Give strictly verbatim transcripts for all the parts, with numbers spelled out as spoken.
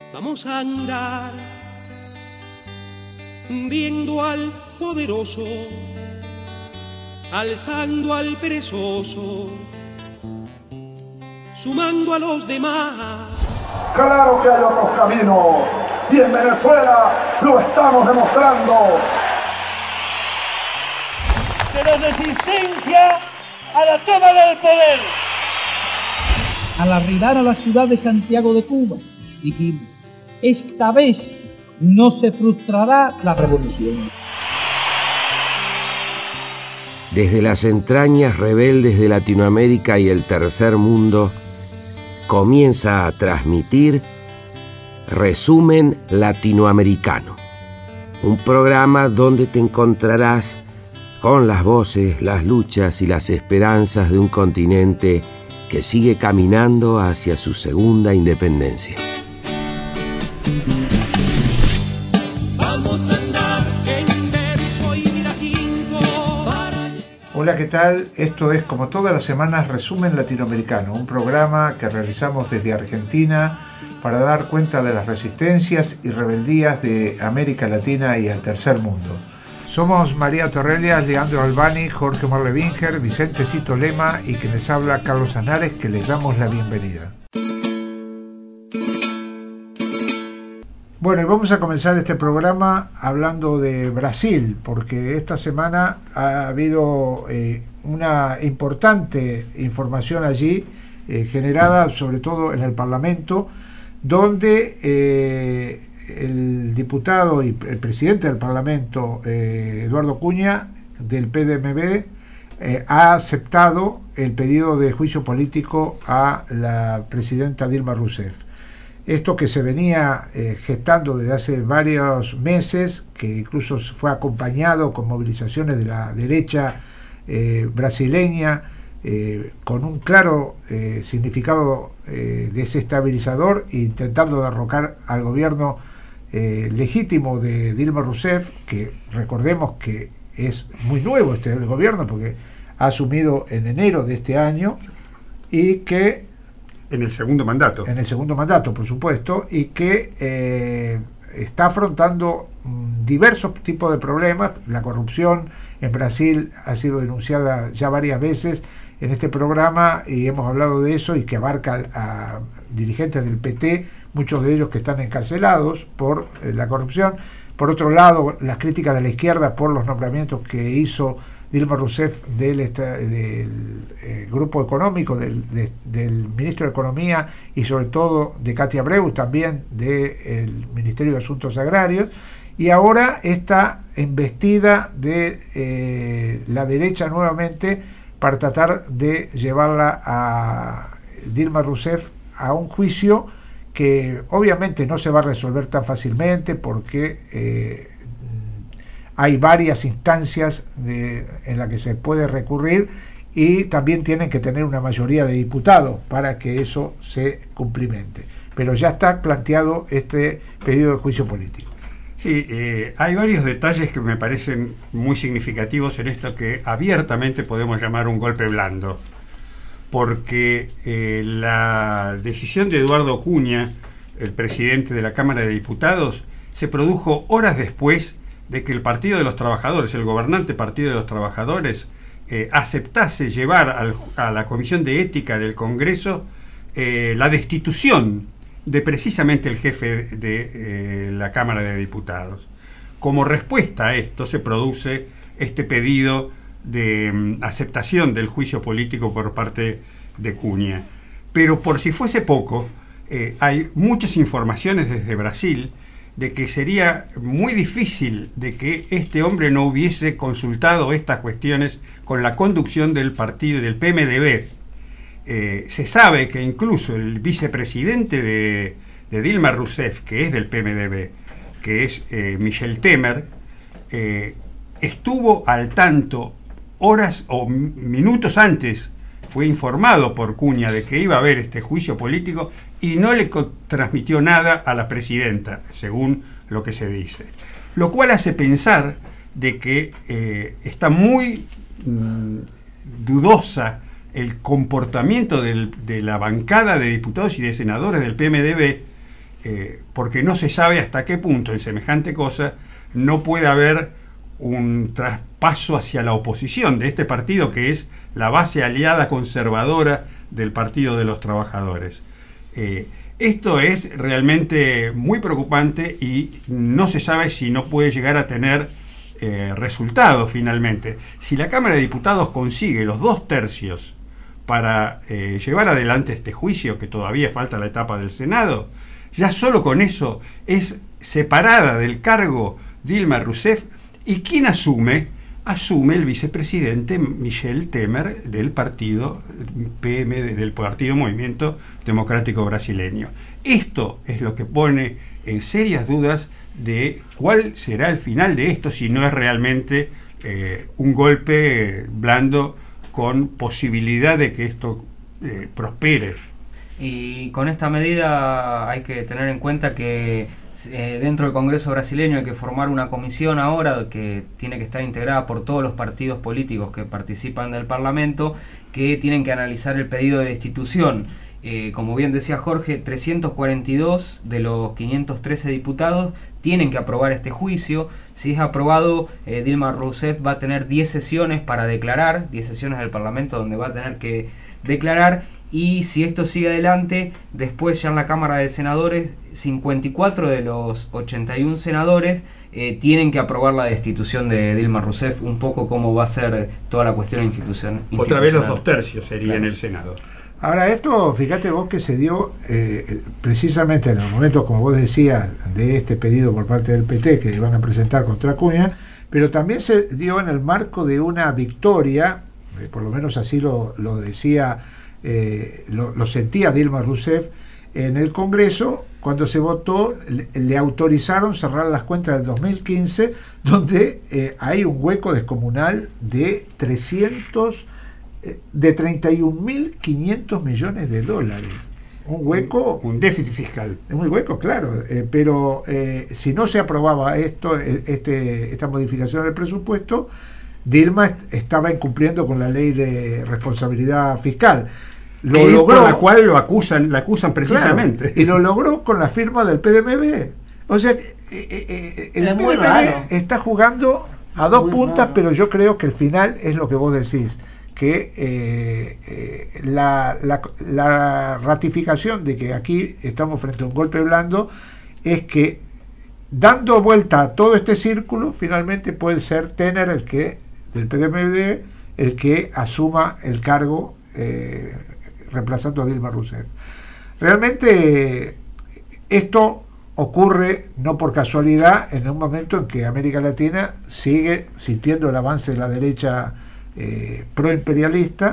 Vamos a andar viendo al poderoso, alzando al perezoso, sumando a los demás. Claro que hay otros caminos y en Venezuela lo estamos demostrando. De la resistencia a la toma del poder. Al arribar a la ciudad de Santiago de Cuba, dijimos, esta vez no se frustrará la revolución. Desde las entrañas rebeldes de Latinoamérica y el tercer mundo, comienza a transmitir Resumen Latinoamericano, un programa donde te encontrarás con las voces, las luchas y las esperanzas de un continente que sigue caminando hacia su segunda independencia. Vamos a andar en verso y latín para... Hola, ¿qué tal? Esto es, como todas las semanas, Resumen Latinoamericano, un programa que realizamos desde Argentina para dar cuenta de las resistencias y rebeldías de América Latina y el tercer mundo. Somos María Torrellas, Leandro Albani, Jorge Marlevinger, Vicente Cito Lema y quien les habla Carlos Anares, que les damos la bienvenida. Bueno, y vamos a comenzar este programa hablando de Brasil, porque esta semana ha habido eh, una importante información allí, eh, generada sobre todo en el Parlamento, donde eh, el diputado y el presidente del Parlamento, eh, Eduardo Cunha, del P D M B, eh, ha aceptado el pedido de juicio político a la presidenta Dilma Rousseff. Esto que se venía eh, gestando desde hace varios meses, que incluso fue acompañado con movilizaciones de la derecha eh, brasileña, eh, con un claro eh, significado eh, desestabilizador, intentando derrocar al gobierno eh, legítimo de Dilma Rousseff, que recordemos que es muy nuevo este gobierno, porque ha asumido en enero de este año, y que En el segundo mandato. En el segundo mandato, por supuesto, y que eh, está afrontando mm, diversos tipos de problemas. La corrupción en Brasil ha sido denunciada ya varias veces en este programa y hemos hablado de eso, y que abarca a, a dirigentes del P T, muchos de ellos que están encarcelados por eh, la corrupción. Por otro lado, las críticas de la izquierda por los nombramientos que hizo Dilma Rousseff del, del eh, grupo económico, del, de, del ministro de Economía, y sobre todo de Katia Abreu, también del Ministerio de Asuntos Agrarios, y ahora esta embestida de eh, la derecha nuevamente para tratar de llevarla a Dilma Rousseff a un juicio que obviamente no se va a resolver tan fácilmente, porque eh, hay varias instancias de, en las que se puede recurrir, y también tienen que tener una mayoría de diputados para que eso se cumplimente. Pero ya está planteado este pedido de juicio político. Sí, eh, hay varios detalles que me parecen muy significativos en esto que abiertamente podemos llamar un golpe blando. Porque eh, la decisión de Eduardo Cunha, el presidente de la Cámara de Diputados, se produjo horas después de que el Partido de los Trabajadores, el gobernante Partido de los Trabajadores, eh, aceptase llevar al, a la Comisión de Ética del Congreso eh, la destitución de precisamente el jefe de eh, la Cámara de Diputados. Como respuesta a esto se produce este pedido de um, aceptación del juicio político por parte de Cunha. Pero por si fuese poco, eh, hay muchas informaciones desde Brasil de que sería muy difícil de que este hombre no hubiese consultado estas cuestiones con la conducción del partido del P M D B. Eh, se sabe que incluso el vicepresidente de, de Dilma Rousseff, que es del P M D B, que es eh, Michel Temer, eh, estuvo al tanto horas o minutos antes, fue informado por Cunha de que iba a haber este juicio político y no le transmitió nada a la presidenta, según lo que se dice. Lo cual hace pensar de que eh, está muy mmm, dudosa el comportamiento del, de la bancada de diputados y de senadores del P M D B, eh, porque no se sabe hasta qué punto en semejante cosa no puede haber un traspaso hacia la oposición de este partido, que es la base aliada conservadora del Partido de los Trabajadores. Eh, esto es realmente muy preocupante y no se sabe si no puede llegar a tener eh, resultados finalmente. Si la Cámara de Diputados consigue los dos tercios para eh, llevar adelante este juicio, que todavía falta la etapa del Senado, ya solo con eso es separada del cargo Dilma Rousseff. ¿Y quién asume? Asume el vicepresidente Michel Temer del partido P M, del Partido Movimiento Democrático Brasileño. Esto es lo que pone en serias dudas de cuál será el final de esto, si no es realmente eh, un golpe blando con posibilidad de que esto eh, prospere. Y con esta medida hay que tener en cuenta que eh, dentro del Congreso brasileño hay que formar una comisión ahora que tiene que estar integrada por todos los partidos políticos que participan del Parlamento, que tienen que analizar el pedido de destitución. Eh, como bien decía Jorge, trescientos cuarenta y dos de los quinientos trece diputados tienen que aprobar este juicio. Si es aprobado, eh, Dilma Rousseff va a tener diez sesiones para declarar, diez sesiones del Parlamento donde va a tener que declarar. Y si esto sigue adelante, después ya en la Cámara de Senadores, cincuenta y cuatro de los ochenta y uno senadores eh, tienen que aprobar la destitución de Dilma Rousseff, un poco como va a ser toda la cuestión institucion institucional. Otra vez los dos tercios sería Claro. en el Senado. Ahora, esto, fíjate vos que se dio eh, precisamente en el momento, como vos decías, de este pedido por parte del P T que van a presentar contra Acuña, pero también se dio en el marco de una victoria, eh, por lo menos así lo, lo decía, eh, lo, lo sentía Dilma Rousseff en el Congreso, cuando se votó, le, le autorizaron cerrar las cuentas del dos mil quince, donde eh, hay un hueco descomunal de trescientos de treinta y un mil quinientos millones de dólares. Un hueco... Un, un déficit fiscal. Muy hueco, claro. Eh, pero eh, si no se aprobaba esto, este, esta modificación del presupuesto, Dilma estaba incumpliendo con la ley de responsabilidad fiscal. Lo que logró, por la cual lo acusan, la acusan precisamente. Claro, y lo logró con la firma del P D M B. O sea, eh, eh, el Es P muy D M B raro. está jugando a dos Muy puntas, raro. pero yo creo que el final es lo que vos decís, que eh, eh, la, la, la ratificación de que aquí estamos frente a un golpe blando es que, dando vuelta a todo este círculo, finalmente puede ser Temer el que, del P D M B, el que asuma el cargo eh, reemplazando a Dilma Rousseff. Realmente esto ocurre no por casualidad en un momento en que América Latina sigue sintiendo el avance de la derecha eh, proimperialista,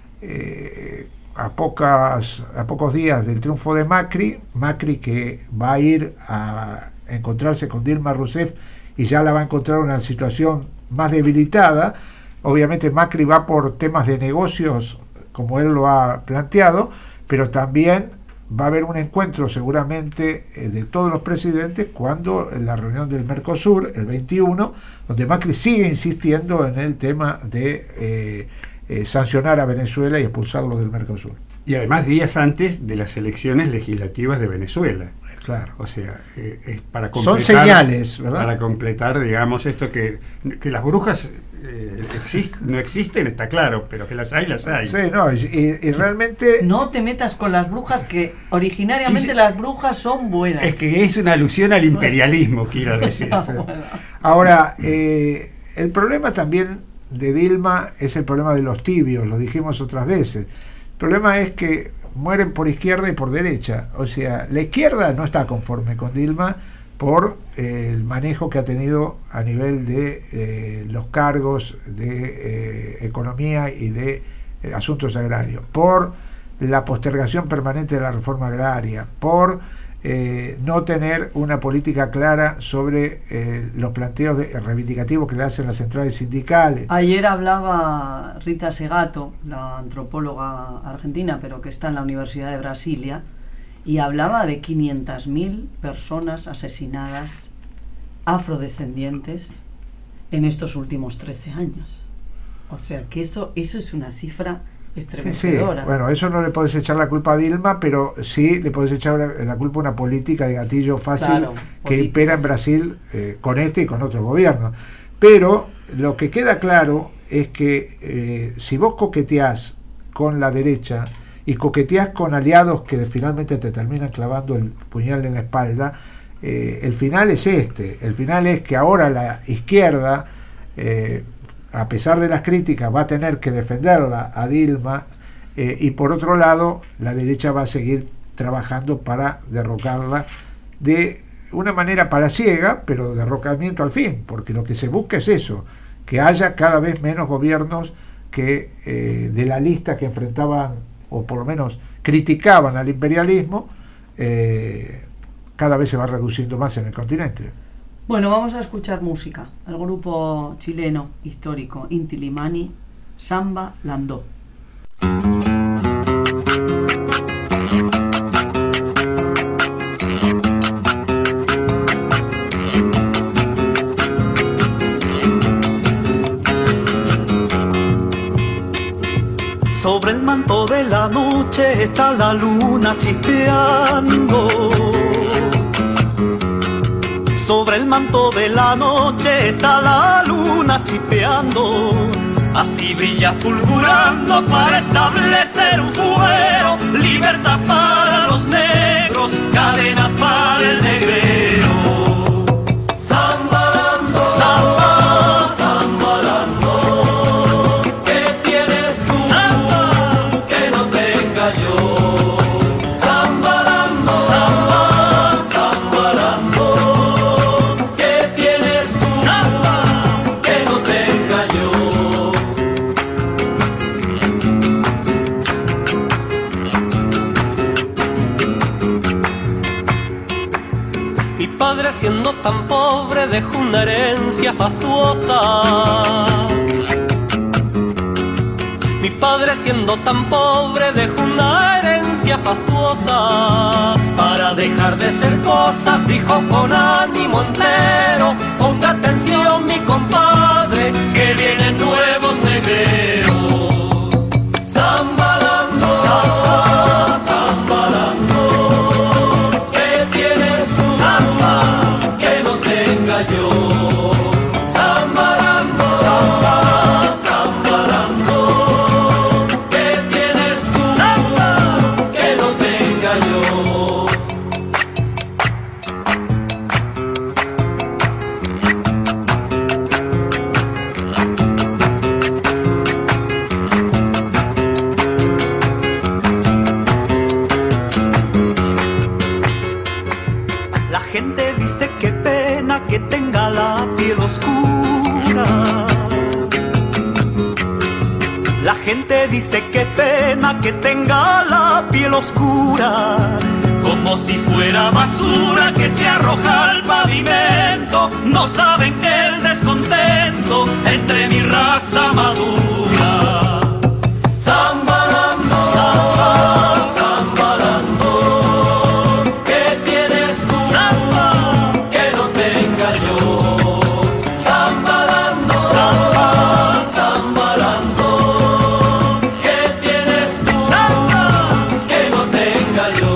eh, a, pocas, a pocos días del triunfo de Macri, Macri que va a ir a encontrarse con Dilma Rousseff y ya la va a encontrar en una situación más debilitada. Obviamente Macri va por temas de negocios, como él lo ha planteado, pero también va a haber un encuentro seguramente eh, de todos los presidentes cuando en la reunión del Mercosur, el veintiuno, donde Macri sigue insistiendo en el tema de eh, eh, sancionar a Venezuela y expulsarlo del Mercosur. Y además días antes de las elecciones legislativas de Venezuela. Claro. O sea, eh, es para Son completar, señales, ¿verdad? Para completar, digamos, esto que, que las brujas eh, exist, no existen, está claro, pero que las hay, las hay. Sí, no, y, y realmente... No te metas con las brujas, que originariamente Quise- las brujas son buenas. Es que es una alusión al imperialismo, quiero decir. Ah, Sí. bueno. Ahora, eh, el problema también de Dilma es el problema de los tibios, lo dijimos otras veces. El problema es que mueren por izquierda y por derecha. O sea, la izquierda no está conforme con Dilma por eh, el manejo que ha tenido a nivel de eh, los cargos de eh, economía y de eh, asuntos agrarios, por la postergación permanente de la reforma agraria, por eh, no tener una política clara sobre eh, los planteos de, reivindicativos que le hacen las centrales sindicales. Ayer hablaba Rita Segato, la antropóloga argentina, pero que está en la Universidad de Brasilia, y hablaba de quinientas mil personas asesinadas afrodescendientes en estos últimos trece años. O sea que eso, eso es una cifra estremecedora. Sí, sí. Bueno, eso no le podés echar la culpa a Dilma, pero sí le podés echar la culpa a una política de gatillo fácil Claro, que políticas. impera en Brasil eh, con este y con otros gobiernos. Pero lo que queda claro es que eh, si vos coqueteás con la derecha y coqueteás con aliados que finalmente te terminan clavando el puñal en la espalda, eh, el final es este. El final es que ahora la izquierda, eh, a pesar de las críticas, va a tener que defenderla a Dilma, eh, y por otro lado la derecha va a seguir trabajando para derrocarla de una manera palaciega, pero derrocamiento al fin, porque lo que se busca es eso, que haya cada vez menos gobiernos que eh, de la lista que enfrentaban, o por lo menos criticaban al imperialismo, eh, cada vez se va reduciendo más en el continente. Bueno, vamos a escuchar música. El grupo chileno histórico Inti Illimani, Samba Landó. Sobre el manto de la noche está la luna chispeando. Sobre el manto de la noche está la luna chispeando. Así brilla fulgurando para establecer un fuero. Libertad para los negros, cadenas para el negrero. Sambalando, samba, sambalando. ¿Qué tienes tú samba que no tenga yo? Sambalando, samba, sambalando. ¿Qué tienes tú samba que no tenga yo? Mi padre, siendo tan pobre, dejó una herencia fastuosa. Mi padre, siendo tan pobre, dejó una herencia fastuosa. Para dejar de ser cosas, dijo con ánimo entero: ponga atención, mi compadre, que vienen nuevos negreros. Sambalando, samba, sambalando. ¿Qué tienes tú samba que no tenga yo? Sambalando, samba, sambalando. ¿Qué tienes tú samba que no tenga yo? La gente dice qué pena que tenga la piel oscura. La gente dice qué pena que tenga la piel oscura. Como si fuera basura que se arroja al pavimento. No saben que el descontento entre mi raza madura. Sambalando, samba, sambalando. ¿Qué tienes tú samba que no tenga yo? Sambalando, samba, sambalando. ¿Qué tienes tú samba que no tenga yo?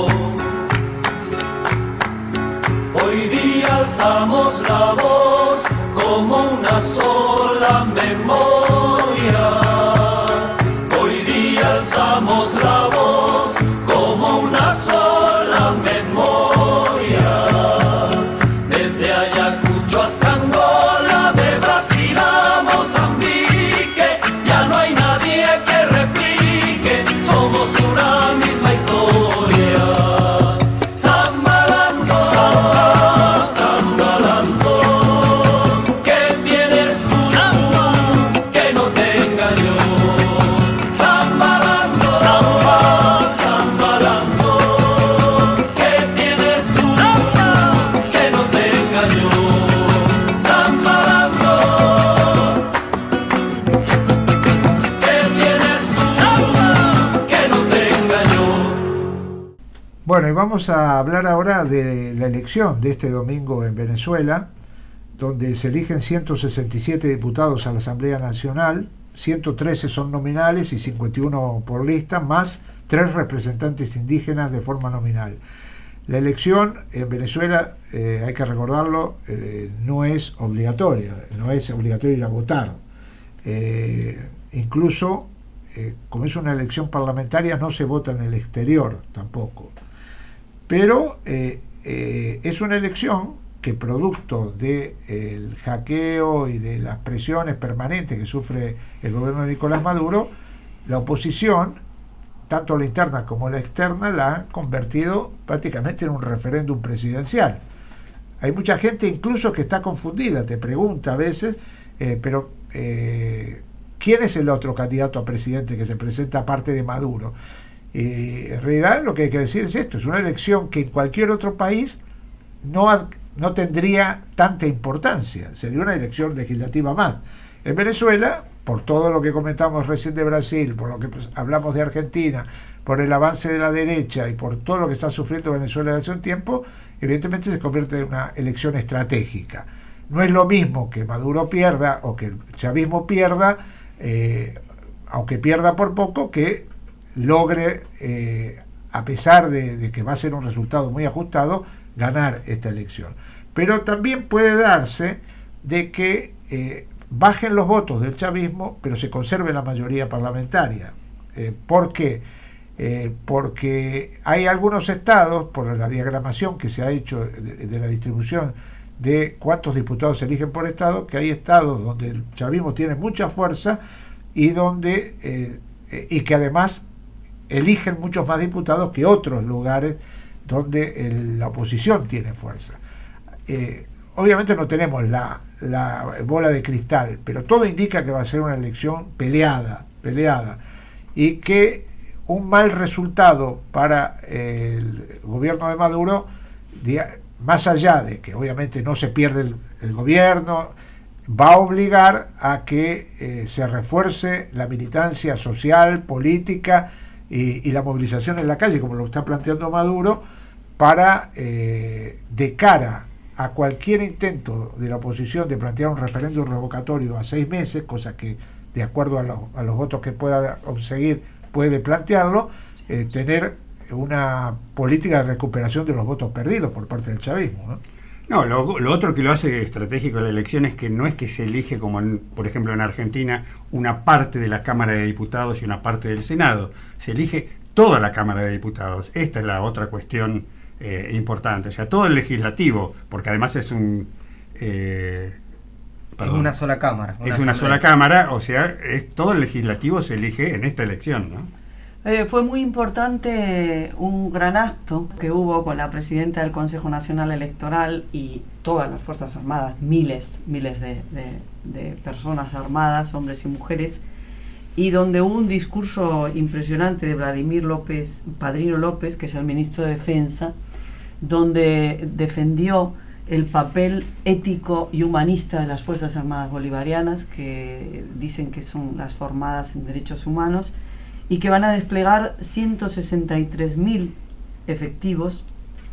Hoy día alzamos la voz como una sola memoria. Hoy día alzamos la voz como una sola memoria. Desde Ayacucho hasta Angola, de Brasil a Mozambique, ya no hay nadie que replique, somos una misma historia. Sambalando, samba, sambalando. ¿Qué tienes tú samba que no tenga yo? Sambalando, samba, sambalando. ¿Qué tienes tú samba que no tenga yo? Sambalando. ¿Qué tienes tú samba que no tenga yo? Bueno, y vamos a hablar ahora de la elección de este domingo en Venezuela, donde se eligen ciento sesenta y siete diputados a la Asamblea Nacional, ciento trece son nominales y cincuenta y uno por lista, más tres representantes indígenas de forma nominal. La elección en Venezuela, eh, hay que recordarlo, eh, no es obligatoria, no es obligatorio ir a votar. Eh, incluso, eh, como es una elección parlamentaria, no se vota en el exterior tampoco. Pero eh, eh, es una elección que, producto del eh, hackeo y de las presiones permanentes que sufre el gobierno de Nicolás Maduro, la oposición, tanto la interna como la externa, la han convertido prácticamente en un referéndum presidencial. Hay mucha gente incluso que está confundida, te pregunta a veces, eh, pero eh, ¿quién es el otro candidato a presidente que se presenta aparte de Maduro? Eh, en realidad lo que hay que decir es esto: es una elección que en cualquier otro país no, no tendría tanta importancia, sería una elección legislativa más. En Venezuela, por todo lo que comentamos recién de Brasil, por lo que hablamos de Argentina, por el avance de la derecha y por todo lo que está sufriendo Venezuela desde hace un tiempo, evidentemente se convierte en una elección estratégica. No es lo mismo que Maduro pierda o que el chavismo pierda, eh, aunque pierda por poco, que logre, eh, a pesar de, de que va a ser un resultado muy ajustado, ganar esta elección. Pero también puede darse de que eh, bajen los votos del chavismo, pero se conserve la mayoría parlamentaria. Eh, ¿Por qué? Eh, porque hay algunos estados, por la diagramación que se ha hecho de, de la distribución de cuántos diputados se eligen por estado, que hay estados donde el chavismo tiene mucha fuerza y donde eh, eh, y que además eligen muchos más diputados que otros lugares donde el, la oposición tiene fuerza. Eh, obviamente no tenemos la, la bola de cristal, pero todo indica que va a ser una elección peleada, peleada, y que un mal resultado para el gobierno de Maduro, más allá de que obviamente no se pierde el, el gobierno, va a obligar a que eh, se refuerce la militancia social, política y, y la movilización en la calle, como lo está planteando Maduro, para eh, de cara a cualquier intento de la oposición de plantear un referéndum revocatorio a seis meses, cosa que de acuerdo a los, a los votos que pueda conseguir puede plantearlo, eh, tener una política de recuperación de los votos perdidos por parte del chavismo, ¿no? No, lo, lo otro que lo hace estratégico de la elección es que no es que se elige, como en, por ejemplo en Argentina, una parte de la Cámara de Diputados y una parte del Senado. Se elige toda la Cámara de Diputados. Esta es la otra cuestión eh, importante. O sea, todo el legislativo, porque además es un... Eh, perdón, es una sola Cámara. Una es una sola Cámara, o sea, es, todo el legislativo se elige en esta elección, ¿no? Eh, fue muy importante un gran acto que hubo con la presidenta del Consejo Nacional Electoral y todas las Fuerzas Armadas, miles, miles de, de, de personas armadas, hombres y mujeres, y donde hubo un discurso impresionante de Vladimir López, Padrino López, que es el ministro de Defensa, donde defendió el papel ético y humanista de las Fuerzas Armadas Bolivarianas, que dicen que son las formadas en derechos humanos, y que van a desplegar ciento sesenta y tres mil efectivos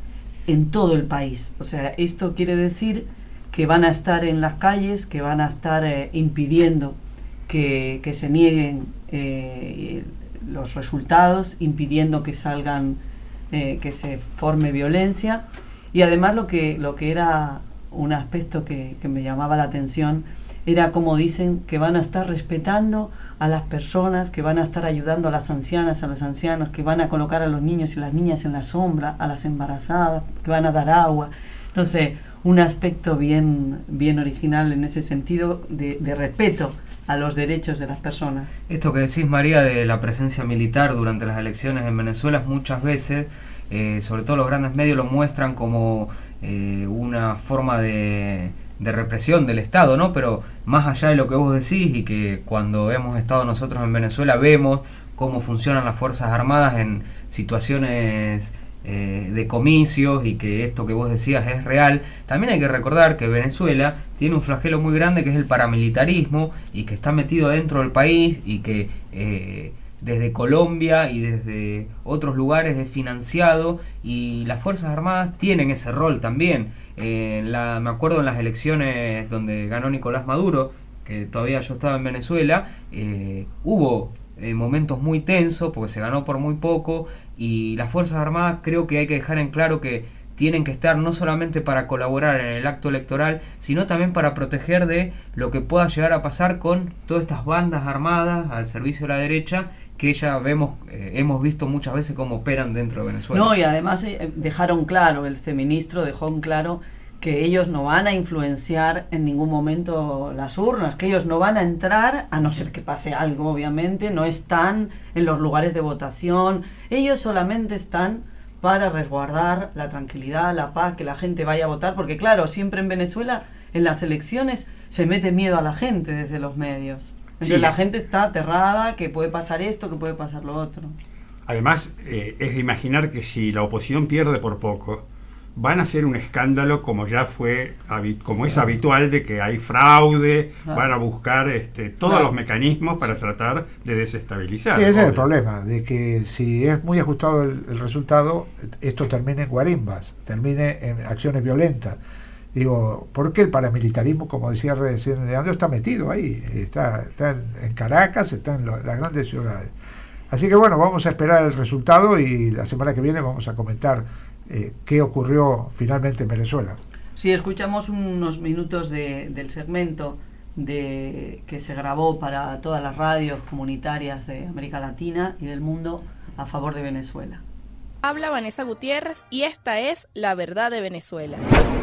en todo el país. O sea, esto quiere decir que van a estar en las calles, que van a estar eh, impidiendo que, que se nieguen eh, los resultados, impidiendo que salgan, eh, que se forme violencia. Y además lo que, lo que era un aspecto que, que me llamaba la atención era como dicen que van a estar respetando a las personas, que van a estar ayudando a las ancianas, a los ancianos, que van a colocar a los niños y las niñas en la sombra, a las embarazadas, que van a dar agua. No sé, un aspecto bien, bien original en ese sentido de, de respeto a los derechos de las personas. Esto que decís, María, de la presencia militar durante las elecciones en Venezuela, muchas veces, eh, sobre todo los grandes medios, lo muestran como eh, una forma de... de represión del Estado, ¿no? Pero más allá de lo que vos decís, y que cuando hemos estado nosotros en Venezuela vemos cómo funcionan las Fuerzas Armadas en situaciones eh, de comicios, y que esto que vos decías es real, también hay que recordar que Venezuela tiene un flagelo muy grande que es el paramilitarismo, y que está metido dentro del país, y que eh, desde Colombia y desde otros lugares es financiado, y las Fuerzas Armadas tienen ese rol también. Eh, la, me acuerdo en las elecciones donde ganó Nicolás Maduro, que todavía yo estaba en Venezuela, eh, hubo eh, momentos muy tensos porque se ganó por muy poco, y las Fuerzas Armadas creo que hay que dejar en claro que tienen que estar no solamente para colaborar en el acto electoral, sino también para proteger de lo que pueda llegar a pasar con todas estas bandas armadas al servicio de la derecha, que ya vemos, eh, hemos visto muchas veces cómo operan dentro de Venezuela. No, y además eh, dejaron claro, el viceministro dejó en claro que ellos no van a influenciar en ningún momento las urnas, que ellos no van a entrar, a no ser que pase algo, obviamente, no están en los lugares de votación, ellos solamente están para resguardar la tranquilidad, la paz, que la gente vaya a votar, porque claro, siempre en Venezuela, en las elecciones, se mete miedo a la gente desde los medios. Entonces sí, la gente está aterrada, que puede pasar esto, que puede pasar lo otro. Además, eh, es de imaginar que si la oposición pierde por poco, van a hacer un escándalo como ya fue, como es habitual, de que hay fraude, claro. Van a buscar este, todos claro. los mecanismos para tratar de desestabilizar. Sí, ese obvio. Es el problema, de que si es muy ajustado el, el resultado, esto termine en guarimbas, termine en acciones violentas. Digo, porque el paramilitarismo, como decía recién Leandro, está metido ahí, está, está en, en Caracas, está en lo, las grandes ciudades. Así que bueno, vamos a esperar el resultado y la semana que viene vamos a comentar eh, qué ocurrió finalmente en Venezuela. Sí, escuchamos unos minutos de, del segmento de, que se grabó para todas las radios comunitarias de América Latina y del mundo a favor de Venezuela. Habla Vanessa Gutiérrez y esta es La Verdad de Venezuela.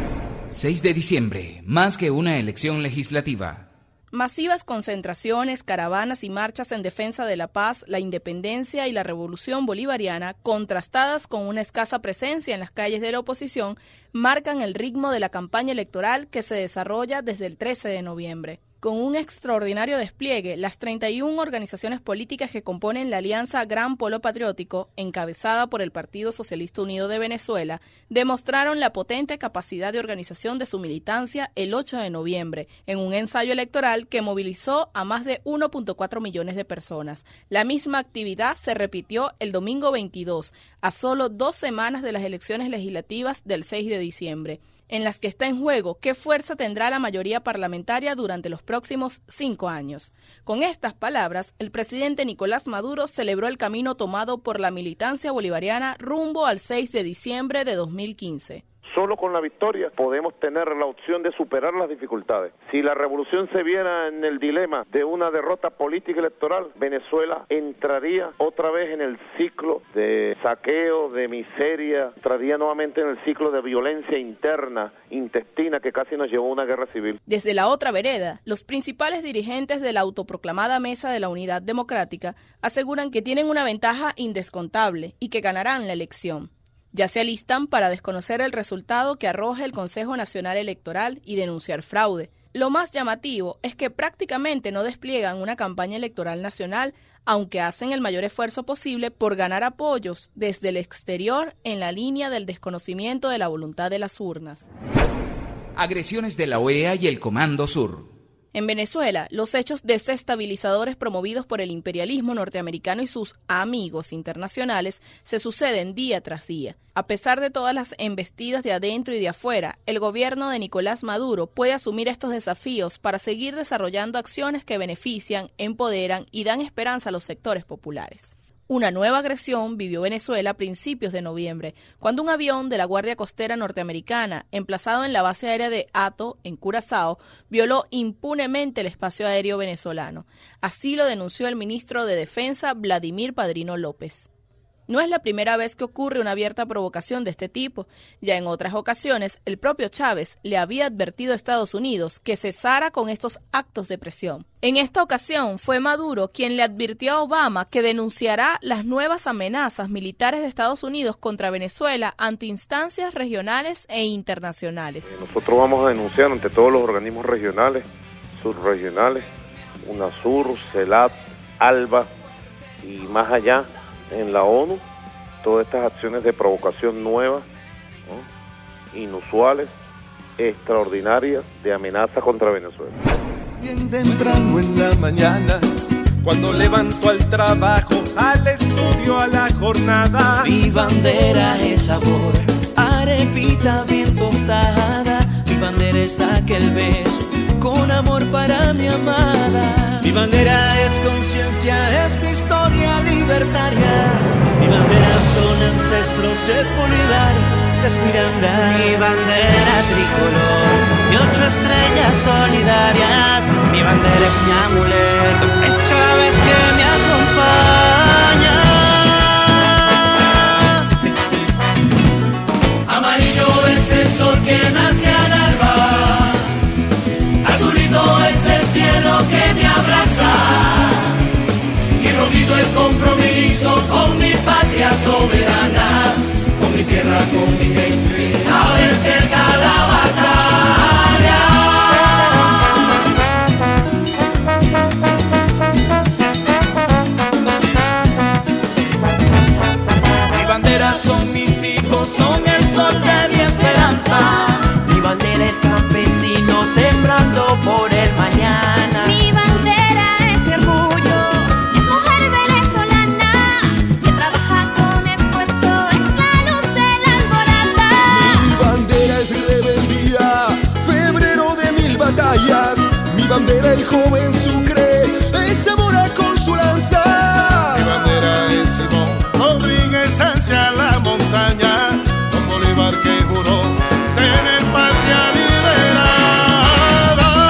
seis de diciembre, más que una elección legislativa. Masivas concentraciones, caravanas y marchas en defensa de la paz, la independencia y la revolución bolivariana, contrastadas con una escasa presencia en las calles de la oposición, marcan el ritmo de la campaña electoral que se desarrolla desde el trece de noviembre. Con un extraordinario despliegue, las treinta y una organizaciones políticas que componen la Alianza Gran Polo Patriótico, encabezada por el Partido Socialista Unido de Venezuela, demostraron la potente capacidad de organización de su militancia el ocho de noviembre, en un ensayo electoral que movilizó a más de uno punto cuatro millones de personas. La misma actividad se repitió el domingo veintidós, a solo dos semanas de las elecciones legislativas del seis de diciembre. En las que está en juego qué fuerza tendrá la mayoría parlamentaria durante los próximos cinco años. Con estas palabras, el presidente Nicolás Maduro celebró el camino tomado por la militancia bolivariana rumbo al seis de diciembre de dos mil quince. Solo con la victoria podemos tener la opción de superar las dificultades. Si la revolución se viera en el dilema de una derrota política electoral, Venezuela entraría otra vez en el ciclo de saqueo, de miseria, entraría nuevamente en el ciclo de violencia interna, intestina, que casi nos llevó a una guerra civil. Desde la otra vereda, los principales dirigentes de la autoproclamada Mesa de la Unidad Democrática aseguran que tienen una ventaja indescontable y que ganarán la elección. Ya se alistan para desconocer el resultado que arroja el Consejo Nacional Electoral y denunciar fraude. Lo más llamativo es que prácticamente no despliegan una campaña electoral nacional, aunque hacen el mayor esfuerzo posible por ganar apoyos desde el exterior en la línea del desconocimiento de la voluntad de las urnas. Agresiones de la O E A y el Comando Sur. En Venezuela, los hechos desestabilizadores promovidos por el imperialismo norteamericano y sus amigos internacionales se suceden día tras día. A pesar de todas las embestidas de adentro y de afuera, el gobierno de Nicolás Maduro puede asumir estos desafíos para seguir desarrollando acciones que benefician, empoderan y dan esperanza a los sectores populares. Una nueva agresión vivió Venezuela a principios de noviembre, cuando un avión de la Guardia Costera norteamericana, emplazado en la base aérea de Hato, en Curazao, violó impunemente el espacio aéreo venezolano. Así lo denunció el ministro de Defensa, Vladimir Padrino López. No es la primera vez que ocurre una abierta provocación de este tipo. Ya en otras ocasiones, el propio Chávez le había advertido a Estados Unidos que cesara con estos actos de presión. En esta ocasión fue Maduro quien le advirtió a Obama que denunciará las nuevas amenazas militares de Estados Unidos contra Venezuela ante instancias regionales e internacionales. Nosotros vamos a denunciar ante todos los organismos regionales, subregionales, UNASUR, CELAT, ALBA y más allá, en la ONU, todas estas acciones de provocación nuevas, ¿no?, inusuales, extraordinarias, de amenaza contra Venezuela. Bien temprano en la mañana, cuando levanto al trabajo, al estudio, a la jornada, mi bandera es sabor, arepita bien tostada, mi bandera es aquel beso con amor para mi amada. Mi bandera es conciencia, es mi historia libertaria. Mi bandera son ancestros, es Bolívar, es Miranda. Mi bandera tricolor y ocho estrellas solidarias. Mi bandera es mi amuleto, es Chávez que me acompaña. Amarillo es el sol que nace al alba, azulito es el cielo que me abraza, y rojito el compromiso con mi patria soberana, con mi tierra, con mi gente, a vencer cada batalla. Mi bandera son mis hijos, son el sol de mi esperanza. Mi bandera es campesino sembrando por el mañana. Mi bandera es mi orgullo, es mujer venezolana que trabaja con esfuerzo, es la luz de la alborada. Mi bandera es rebeldía, febrero de mil batallas. Mi bandera el joven Sucre, es Zamora con su lanza. Mi bandera es Simón Rodríguez hacia la montaña, con Bolívar que juró tener patria liberada.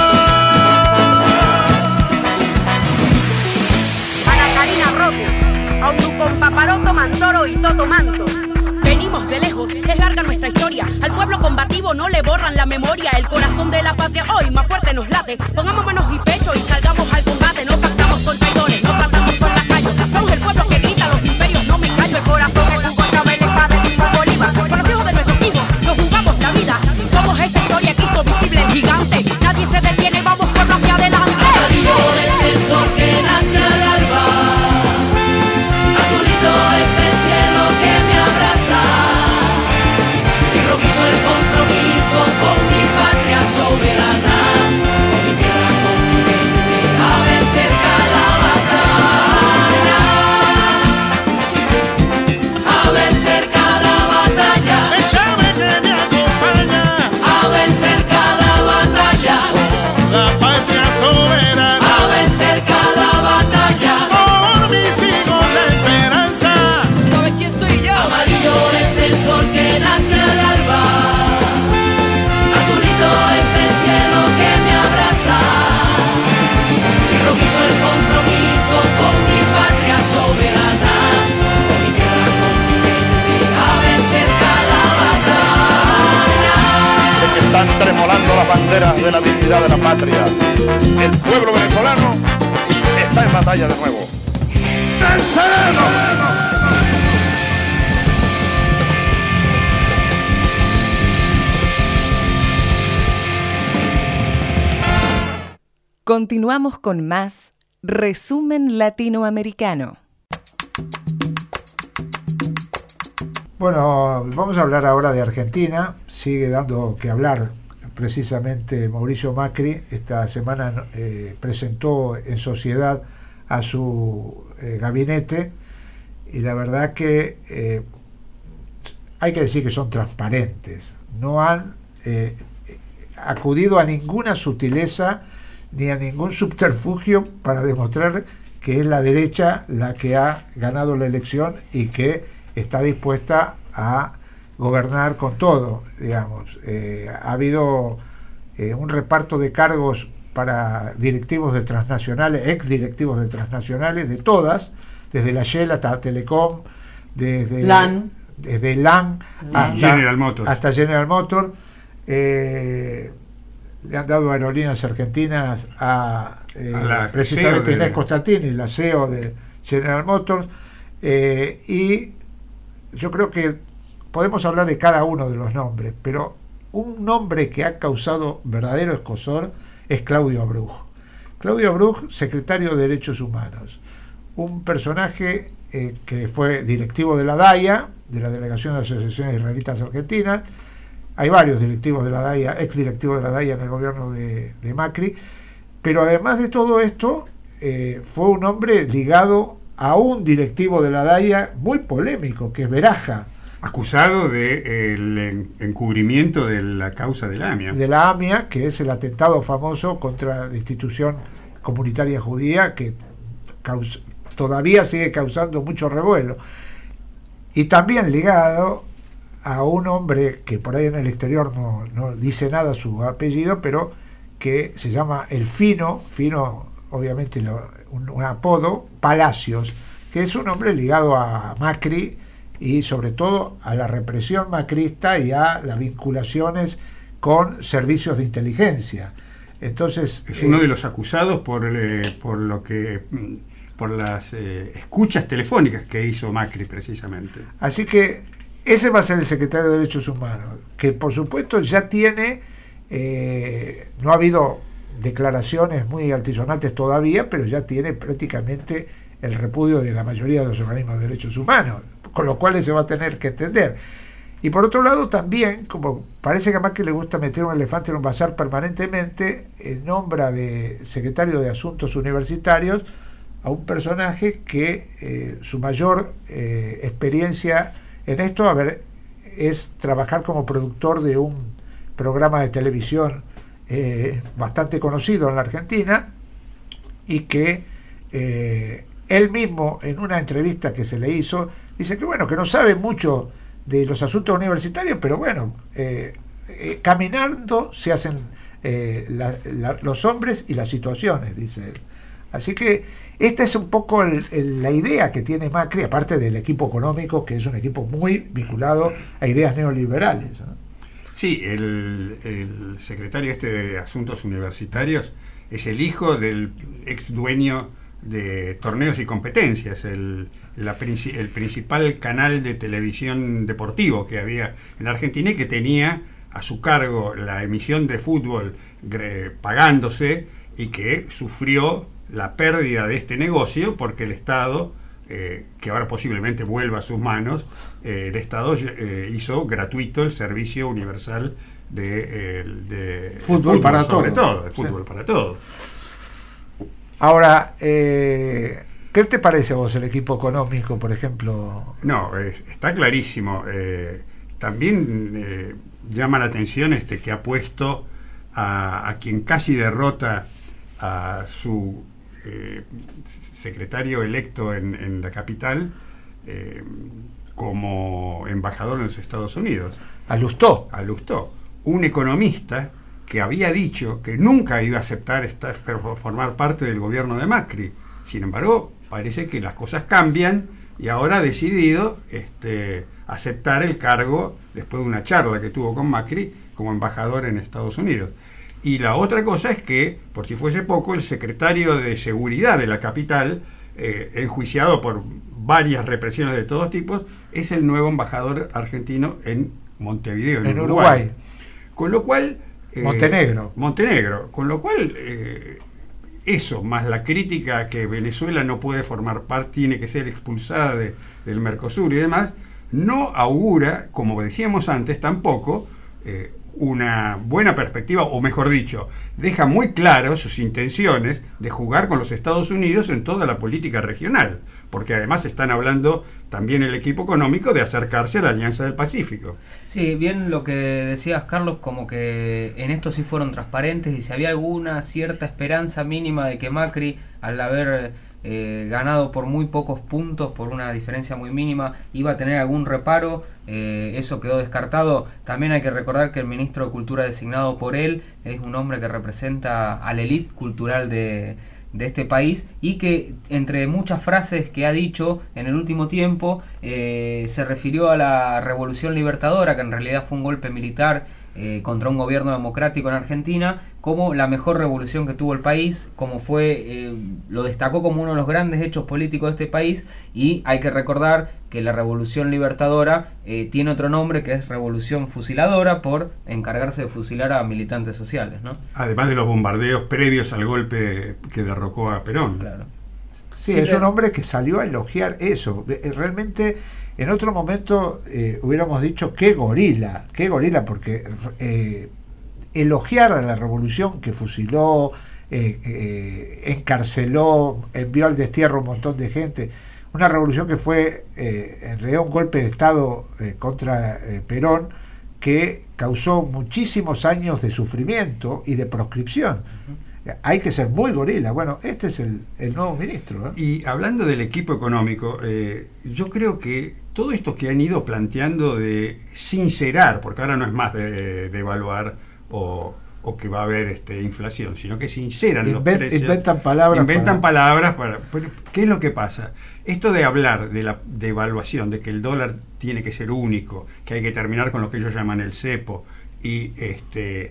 Para Karina Roque, Aundu con Paparoto, Mantoro y Toto Manto. Venimos de lejos, es larga nuestra historia. Al pueblo combativo no le borran la memoria. El corazón de la patria hoy más fuerte nos late. Pongamos manos y pecho y salgamos al combate. No pactamos con traidores, no tratamos con lacayos. Somos el pueblo que grita, los imperios no me callo. El corazón es un contra el espada de Simón Bolívar. Con los hijos de nuestros hijos nos jugamos la vida. Somos esa historia que hizo visible el gigante. Nadie se detiene, vamos por hacia adelante. Amarillo es el sol que nace al alba, azulito es el cielo que me abraza, y rojito el compromiso con mi patria soberana, con mi tierra, con mi gente, a vencer cada batalla, a vencer cada batalla. Es Chávez que me acompaña, a vencer cada batalla, la patria soberana, a vencer cada batalla. por mis hijos la esperanza. ¿Sabes quién soy yo? Amarillo es el sol que nace al alba, azulito es el cielo que me abraza, y rojito el compromiso con mi patria soberana, con mi tierra, con mi gente, a vencer cada batalla. Dice que están tremolando las banderas de la dignidad de la patria. El pueblo venezolano está en batalla de nuevo. ¡Venceremos! Continuamos con más Resumen Latinoamericano. Bueno, vamos a hablar ahora de Argentina. Sigue dando que hablar. Precisamente Mauricio Macri esta semana eh, presentó en sociedad a su eh, gabinete, y la verdad que eh, hay que decir que son transparentes. No han eh, acudido a ninguna sutileza ni a ningún subterfugio para demostrar que es la derecha la que ha ganado la elección y que está dispuesta a gobernar con todo, digamos. Eh, ha habido eh, un reparto de cargos para directivos de transnacionales, ex directivos de transnacionales, de todas, desde la Shell hasta Telecom, desde LAN, desde LAN hasta General Motors. Hasta General Motors. Eh, le han dado aerolíneas argentinas a, eh, a la precisamente C E O de... Inés Constantini, la C E O de General Motors, eh, y yo creo que podemos hablar de cada uno de los nombres, pero un nombre que ha causado verdadero escozor es Claudio Abruj. Claudio Abruj, secretario de Derechos Humanos, un personaje eh, que fue directivo de la D A I A, de la Delegación de Asociaciones Israelitas Argentinas. Hay varios directivos de la D A I A, ex directivos de la D A I A en el gobierno de, de Macri, pero además de todo esto, eh, fue un hombre ligado a un directivo de la D A I A muy polémico, que es Beraja. Acusado de el en, encubrimiento de la causa de la AMIA. De la AMIA, que es el atentado famoso contra la institución comunitaria judía, que causa, todavía sigue causando mucho revuelo. Y también ligado a un hombre que por ahí en el exterior no, no dice nada su apellido, pero que se llama el Fino, Fino obviamente lo, un, un apodo, Palacios, que es un hombre ligado a Macri y sobre todo a la represión macrista y a las vinculaciones con servicios de inteligencia. Entonces es uno eh, de los acusados por eh, por lo que por las eh, escuchas telefónicas que hizo Macri precisamente. Así que ese va a ser el secretario de Derechos Humanos, que por supuesto ya tiene, eh, no ha habido declaraciones muy altisonantes todavía, pero ya tiene prácticamente el repudio de la mayoría de los organismos de derechos humanos, con lo cual se va a tener que entender. Y por otro lado también, como parece que a Macri le gusta meter un elefante en un bazar permanentemente, eh, nombra de secretario de Asuntos Universitarios a un personaje que eh, su mayor eh, experiencia en esto, a ver, es trabajar como productor de un programa de televisión eh, bastante conocido en la Argentina, y que eh, él mismo en una entrevista que se le hizo dice que bueno, que no sabe mucho de los asuntos universitarios, pero bueno, eh, eh, caminando se hacen eh, la, la, los hombres y las situaciones, dice él. Así que esta es un poco el, el, la idea que tiene Macri, aparte del equipo económico, que es un equipo muy vinculado a ideas neoliberales, ¿no? Sí, el, el secretario este de Asuntos Universitarios es el hijo del ex dueño de Torneos y Competencias, el, la, el principal canal de televisión deportivo que había en la Argentina y que tenía a su cargo la emisión de fútbol pagándose, y que sufrió la pérdida de este negocio porque el Estado, eh, que ahora posiblemente vuelva a sus manos, eh, el Estado eh, hizo gratuito el servicio universal de, eh, de fútbol, fútbol para sobre todo, todo, el fútbol sí. para todo. Ahora, eh, ¿qué te parece a vos el equipo económico, por ejemplo? No, es, está clarísimo. Eh, también eh, llama la atención este que ha puesto a, a quien casi derrota a su eh, secretario electo en, en la capital eh, como embajador en los Estados Unidos. A Lustó. A Lustó, un economista que había dicho que nunca iba a aceptar estar, formar parte del gobierno de Macri. Sin embargo, parece que las cosas cambian y ahora ha decidido este, aceptar el cargo después de una charla que tuvo con Macri como embajador en Estados Unidos. Y la otra cosa es que, por si fuese poco, el secretario de Seguridad de la capital, eh, enjuiciado por varias represiones de todos tipos, es el nuevo embajador argentino en Montevideo, en, en Uruguay. Uruguay. Con lo cual... Eh, Montenegro. Montenegro. Con lo cual, eh, eso, más la crítica que Venezuela no puede formar parte, tiene que ser expulsada de, del Mercosur y demás, no augura, como decíamos antes, tampoco... Eh, una buena perspectiva, o mejor dicho, deja muy claro sus intenciones de jugar con los Estados Unidos en toda la política regional, porque además están hablando también el equipo económico de acercarse a la Alianza del Pacífico. Sí, bien lo que decías, Carlos, como que en esto sí fueron transparentes y si había alguna cierta esperanza mínima de que Macri, al haber Eh, ganado por muy pocos puntos, por una diferencia muy mínima, iba a tener algún reparo, eh, eso quedó descartado. También hay que recordar que el ministro de Cultura designado por él es un hombre que representa a la élite cultural de, de este país y que entre muchas frases que ha dicho en el último tiempo eh, se refirió a la Revolución Libertadora, que en realidad fue un golpe militar eh, contra un gobierno democrático en Argentina, como la mejor revolución que tuvo el país, como fue, eh, lo destacó como uno de los grandes hechos políticos de este país. Y hay que recordar que la Revolución Libertadora eh, tiene otro nombre, que es Revolución Fusiladora, por encargarse de fusilar a militantes sociales, ¿no? Además de los bombardeos previos al golpe que derrocó a Perón. Claro. Sí, Sí, es pero... un hombre que salió a elogiar eso. Realmente, en otro momento eh, hubiéramos dicho qué gorila, qué gorila, porque eh, elogiar a la revolución que fusiló, eh, eh, encarceló, envió al destierro un montón de gente. una revolución que fue eh, en realidad un golpe de Estado eh, contra eh, Perón, que causó muchísimos años de sufrimiento y de proscripción. Uh-huh. Hay que ser muy gorila. Bueno, este es el, el nuevo ministro, ¿eh? Y hablando del equipo económico, eh, yo creo que todo esto que han ido planteando de sincerar, porque ahora no es más de, de evaluar o, o que va a haber este, inflación, sino que sinceran Inven, los precios. Inventan palabras. Inventan para... palabras para... ¿Qué es lo que pasa? Esto de hablar de la devaluación, de que el dólar tiene que ser único, que hay que terminar con lo que ellos llaman el cepo y este,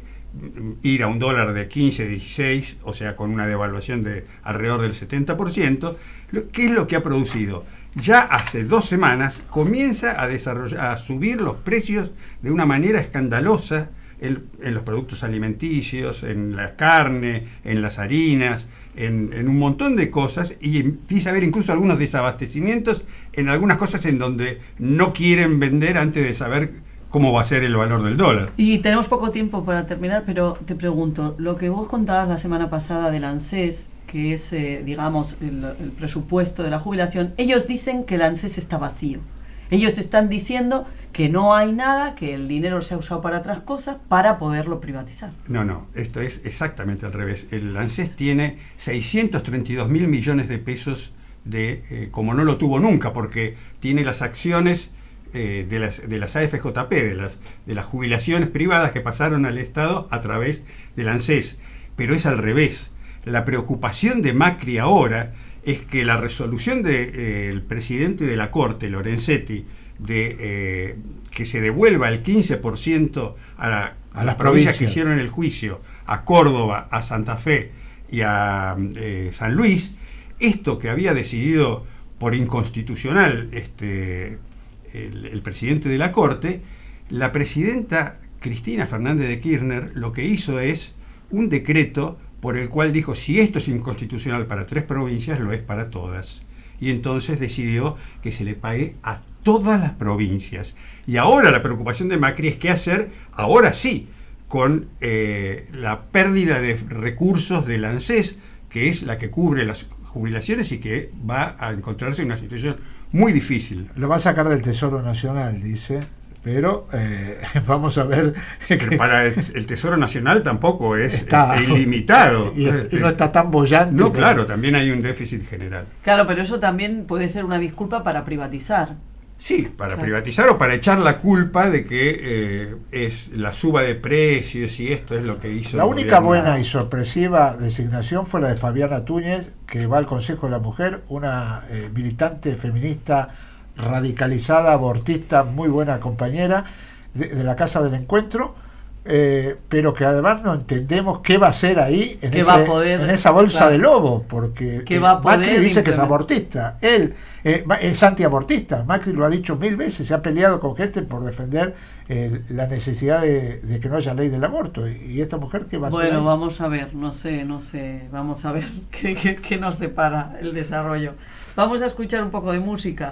ir a un dólar de quince, dieciséis, o sea, con una devaluación de alrededor del setenta por ciento, ¿qué es lo que ha producido? Ya hace dos semanas comienza a, desarrollar, a subir los precios de una manera escandalosa en, en los productos alimenticios, en la carne, en las harinas, en, en un montón de cosas, y empieza a haber incluso algunos desabastecimientos en algunas cosas en donde no quieren vender antes de saber cómo va a ser el valor del dólar. Y tenemos poco tiempo para terminar, pero te pregunto, lo que vos contabas la semana pasada del ANSES, que es, eh, digamos, el, el presupuesto de la jubilación, ellos dicen que el ANSES está vacío. Ellos están diciendo que no hay nada, que el dinero se ha usado para otras cosas para poderlo privatizar. No, no, esto es exactamente al revés. El ANSES tiene seiscientos treinta y dos mil millones de pesos, de eh, como no lo tuvo nunca, porque tiene las acciones eh, de, las, de las A F J P, de las, de las jubilaciones privadas que pasaron al Estado a través del ANSES. Pero es al revés. La preocupación de Macri ahora es que la resolución del de, eh, presidente de la Corte, Lorenzetti, de eh, que se devuelva el quince por ciento a, la, a las provincias que hicieron el juicio, a Córdoba, a Santa Fe y a eh, San Luis, esto que había decidido por inconstitucional este, el, el presidente de la Corte, la presidenta Cristina Fernández de Kirchner lo que hizo es un decreto por el cual dijo, si esto es inconstitucional para tres provincias, lo es para todas. Y entonces decidió que se le pague a todas las provincias. Y ahora la preocupación de Macri es qué hacer, ahora sí, con eh, la pérdida de recursos del ANSES, que es la que cubre las jubilaciones y que va a encontrarse en una situación muy difícil. Lo va a sacar del Tesoro Nacional, dice. Pero eh, vamos a ver. Pero para el, el Tesoro Nacional tampoco es está, este, ilimitado. Y, y no está tan bollante. No, claro, también hay un déficit general. Claro, pero eso también puede ser una disculpa para privatizar. Sí, para claro. privatizar o para echar la culpa de que eh, es la suba de precios y esto es lo que hizo. La única gobierno. buena y sorpresiva designación fue la de Fabiana Túñez, que va al Consejo de la Mujer, una eh, militante feminista radicalizada, abortista, muy buena compañera de, de la Casa del Encuentro, eh, pero que además no entendemos qué va a hacer ahí en, ese, poder, en esa bolsa claro. de lobo, porque eh, va a Macri dice que es abortista, él eh, es antiabortista, Macri lo ha dicho mil veces, se ha peleado con gente por defender eh, la necesidad de, de que no haya ley del aborto, y, y esta mujer qué va a bueno, hacer. Bueno, vamos a ver, no sé, no sé, vamos a ver qué, qué, qué nos depara el desarrollo. Vamos a escuchar un poco de música.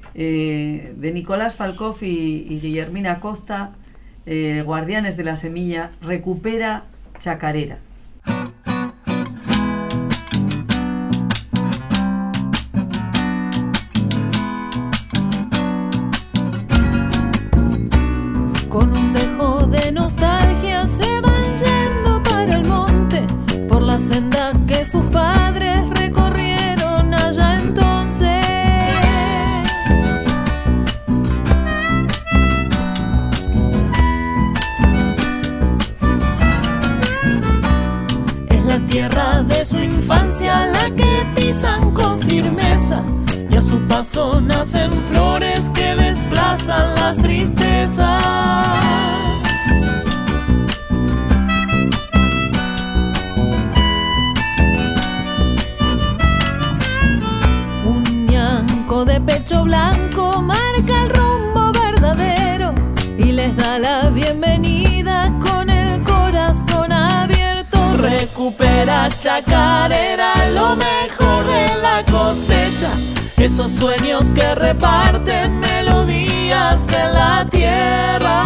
Eh, de Nicolás Falcoff y, y Guillermina Costa, eh, Guardianes de la Semilla, Recupera Chacarera. Con un dejo de nostalgia se van yendo para el monte, por la senda que sus padres recorrieron allá entonces. Tierra de su infancia, la que pisan con firmeza, y a su paso nacen flores que desplazan las tristezas. Un ñanco de pecho blanco marca el rumbo verdadero y les da la bienvenida con el corazón abierto. Recupera chacarera, lo mejor de la cosecha, esos sueños que reparten melodías en la tierra.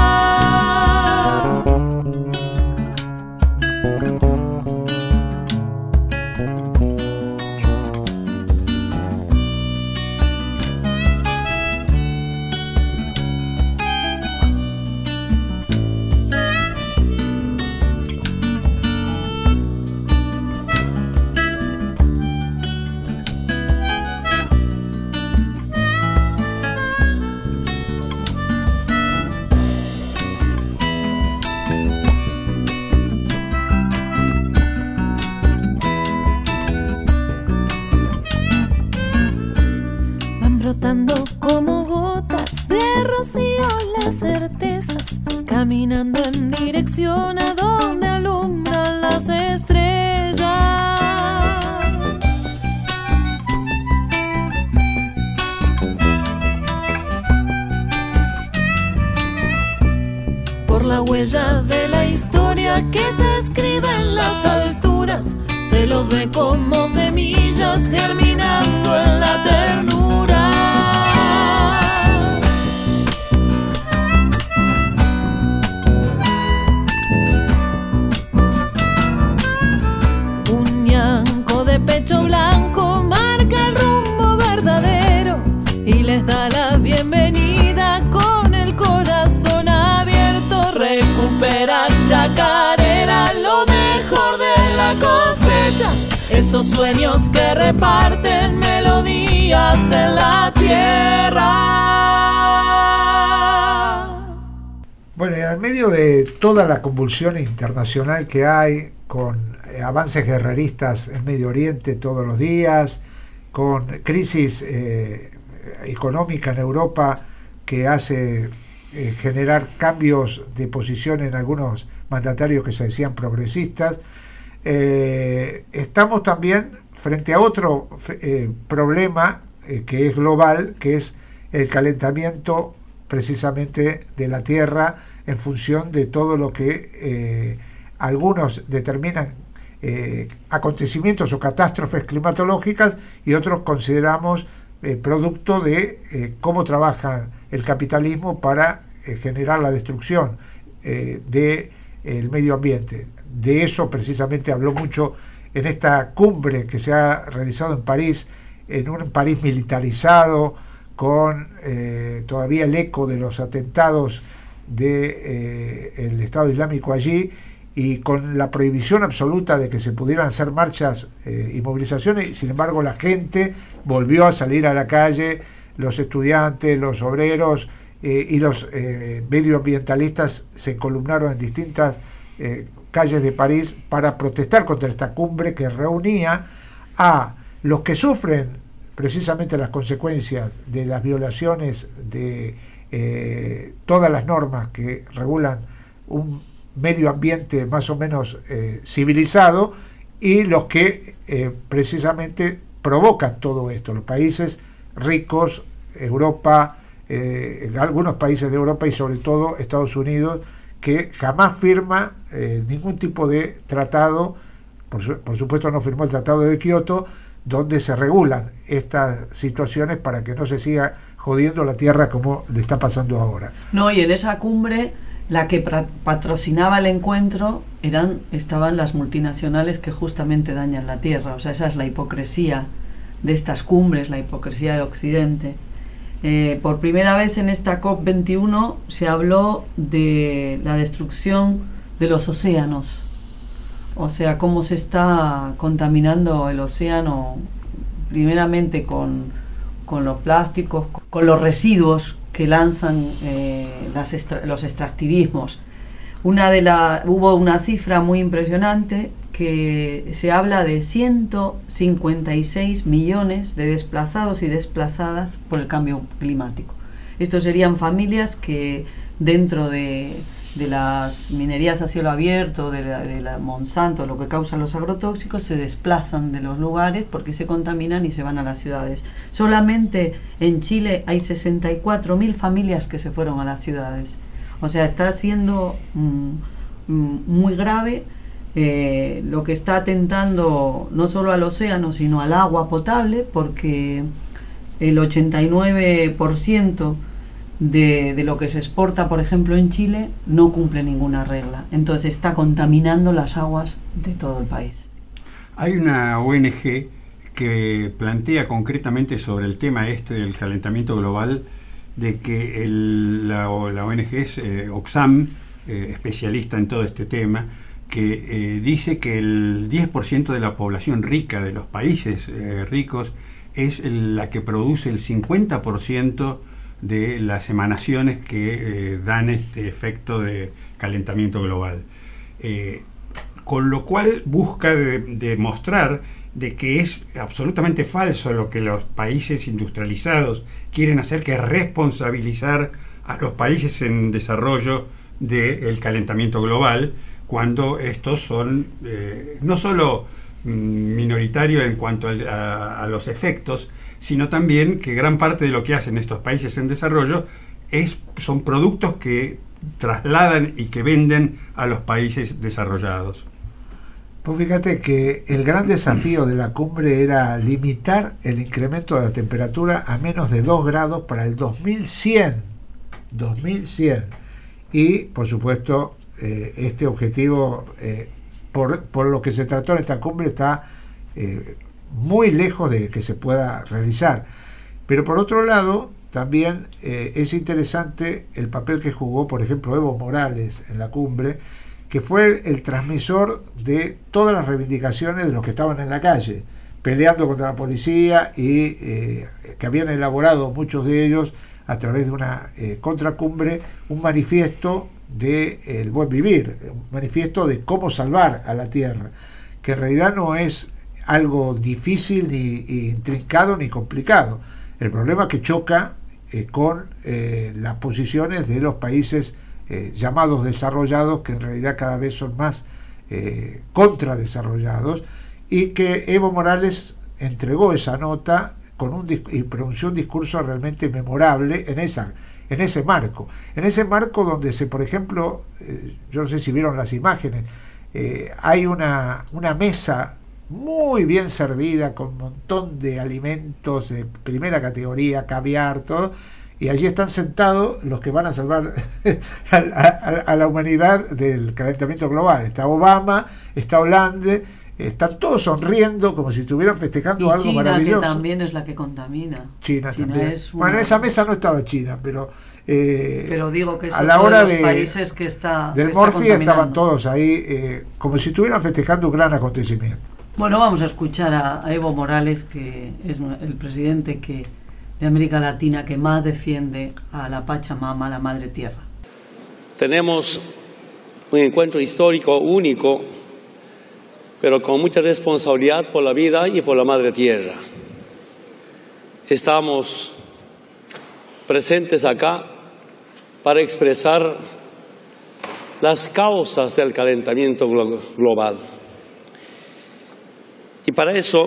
caminando en dirección a donde alumbran las estrellas. Por la huella de la historia que se escribe en las alturas, se los ve como semillas germinando en la ternura. Un ñanco de pecho blanco marca el rumbo verdadero y les da la bienvenida con el corazón abierto. Recuperar chacarera, lo mejor de la cosecha, esos sueños que reparten melodías en la tierra. Bueno, y en medio de toda la convulsión internacional que hay, con avances guerreristas en Medio Oriente todos los días, con crisis eh, económica en Europa que hace eh, generar cambios de posición en algunos mandatarios que se decían progresistas, eh, estamos también frente a otro eh, problema eh, que es global, que es el calentamiento precisamente de la Tierra en función de todo lo que eh, algunos determinan eh, acontecimientos o catástrofes climatológicas y otros consideramos eh, producto de eh, cómo trabaja el capitalismo para eh, generar la destrucción eh, del medio ambiente. De eso precisamente habló mucho en esta cumbre que se ha realizado en París, en un París militarizado, con eh, todavía el eco de los atentados del de, eh, Estado Islámico allí, y con la prohibición absoluta de que se pudieran hacer marchas eh, y movilizaciones, y sin embargo la gente volvió a salir a la calle, los estudiantes, los obreros eh, y los eh, medioambientalistas se columnaron en distintas eh, calles de París para protestar contra esta cumbre que reunía a los que sufren precisamente las consecuencias de las violaciones de eh, todas las normas que regulan un medio ambiente más o menos eh, civilizado, y los que eh, precisamente provocan todo esto, los países ricos, Europa, eh, algunos países de Europa y sobre todo Estados Unidos, que jamás firma eh, ningún tipo de tratado, por, su, por supuesto no firmó el Tratado de Kioto, donde se regulan estas situaciones para que no se siga jodiendo la tierra como le está pasando ahora. No, y en esa cumbre la que patrocinaba el encuentro eran estaban las multinacionales que justamente dañan la tierra. O sea, esa es la hipocresía de estas cumbres, la hipocresía de Occidente. Eh, por primera vez en esta COP veintiuno se habló de la destrucción de los océanos. O sea, cómo se está contaminando el océano, primeramente con, con los plásticos, con los residuos que lanzan eh, las extra, los extractivismos. Una de la, hubo una cifra muy impresionante que se habla de ciento cincuenta y seis millones de desplazados y desplazadas por el cambio climático. Estos serían familias que dentro de, de las minerías a cielo abierto, de la, de la Monsanto, lo que causan los agrotóxicos, se desplazan de los lugares porque se contaminan y se van a las ciudades. Solamente en Chile hay sesenta y cuatro mil familias que se fueron a las ciudades. O sea, está siendo mm, muy grave eh, lo que está atentando no solo al océano, sino al agua potable, porque el ochenta y nueve por ciento De, de lo que se exporta, por ejemplo, en Chile, no cumple ninguna regla. Entonces está contaminando las aguas de todo el país. Hay una O N G que plantea concretamente sobre el tema este del calentamiento global, de que el, la, la O N G es eh, Oxfam, eh, especialista en todo este tema, que eh, dice que el diez por ciento de la población rica de los países eh, ricos es el, la que produce el cincuenta por ciento de las emanaciones que eh, dan este efecto de calentamiento global. Eh, con lo cual busca demostrar de, de que es absolutamente falso lo que los países industrializados quieren hacer, que es responsabilizar a los países en desarrollo del calentamiento global, cuando estos son eh, no solo minoritario en cuanto a, a, a los efectos, sino también que gran parte de lo que hacen estos países en desarrollo es, son productos que trasladan y que venden a los países desarrollados. Pues fíjate que el gran desafío de la cumbre era limitar el incremento de la temperatura a menos de dos grados para el dos mil cien. dos mil cien. Y, por supuesto, eh, este objetivo... Eh, Por, por lo que se trató en esta cumbre está eh, muy lejos de que se pueda realizar. Pero por otro lado, también eh, es interesante el papel que jugó, por ejemplo, Evo Morales en la cumbre, que fue el, el transmisor de todas las reivindicaciones de los que estaban en la calle, peleando contra la policía y eh, que habían elaborado muchos de ellos a través de una eh, contracumbre, un manifiesto de el buen vivir, un manifiesto de cómo salvar a la tierra, que en realidad no es algo difícil ni, ni intrincado ni complicado. El problema que choca eh, con eh, las posiciones de los países eh, llamados desarrollados, que en realidad cada vez son más eh, contradesarrollados, y que Evo Morales entregó esa nota con un y pronunció un discurso realmente memorable en esa en ese marco, en ese marco donde se, por ejemplo, eh, yo no sé si vieron las imágenes, eh, hay una, una mesa muy bien servida con un montón de alimentos de primera categoría, caviar, todo, y allí están sentados los que van a salvar a, a, a la humanidad del calentamiento global. Está Obama, está Hollande, están todos sonriendo como si estuvieran festejando y algo China, maravilloso. Que también es la que contamina. China, China también. Es una... Bueno, en esa mesa no estaba China, pero eh, pero digo que es a la hora de los de, países que está del que está Morphy estaban contaminando. todos ahí eh, como si estuvieran festejando un gran acontecimiento. Bueno, vamos a escuchar a, a Evo Morales, que es el presidente que de América Latina que más defiende a la Pachamama, a la Madre Tierra. Tenemos un encuentro histórico único, pero con mucha responsabilidad por la vida y por la Madre Tierra. Estamos presentes acá para expresar las causas del calentamiento glo- global. Y para eso,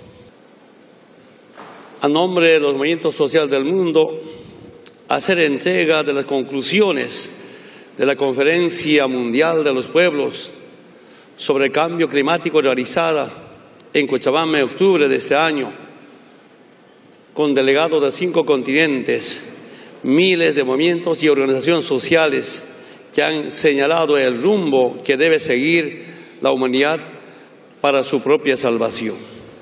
a nombre de los movimientos sociales del mundo, hacer entrega de las conclusiones de la Conferencia Mundial de los Pueblos sobre el Cambio Climático realizada en Cochabamba en octubre de este año, con delegados de cinco continentes, miles de movimientos y organizaciones sociales que han señalado el rumbo que debe seguir la humanidad para su propia salvación.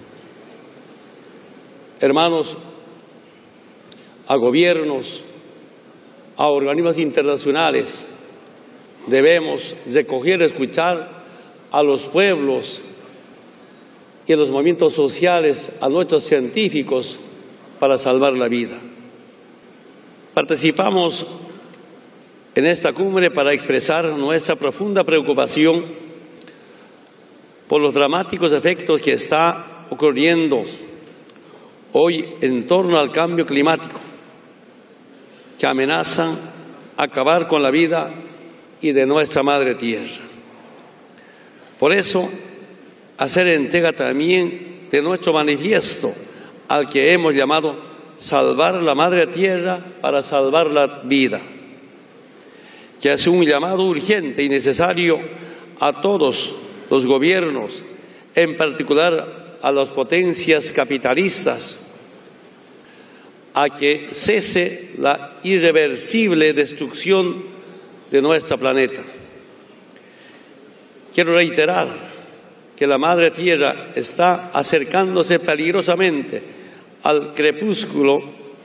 Hermanos, a gobiernos, a organismos internacionales, debemos recoger y escuchar a los pueblos y a los movimientos sociales, a nuestros científicos, para salvar la vida. Participamos en esta cumbre para expresar nuestra profunda preocupación por los dramáticos efectos que está ocurriendo hoy en torno al cambio climático, que amenazan acabar con la vida y de nuestra madre tierra. Por eso, hacer entrega también de nuestro manifiesto, al que hemos llamado Salvar la Madre Tierra para salvar la vida, que hace un llamado urgente y necesario a todos los gobiernos, en particular a las potencias capitalistas, a que cese la irreversible destrucción de nuestro planeta. Quiero reiterar que la Madre Tierra está acercándose peligrosamente al crepúsculo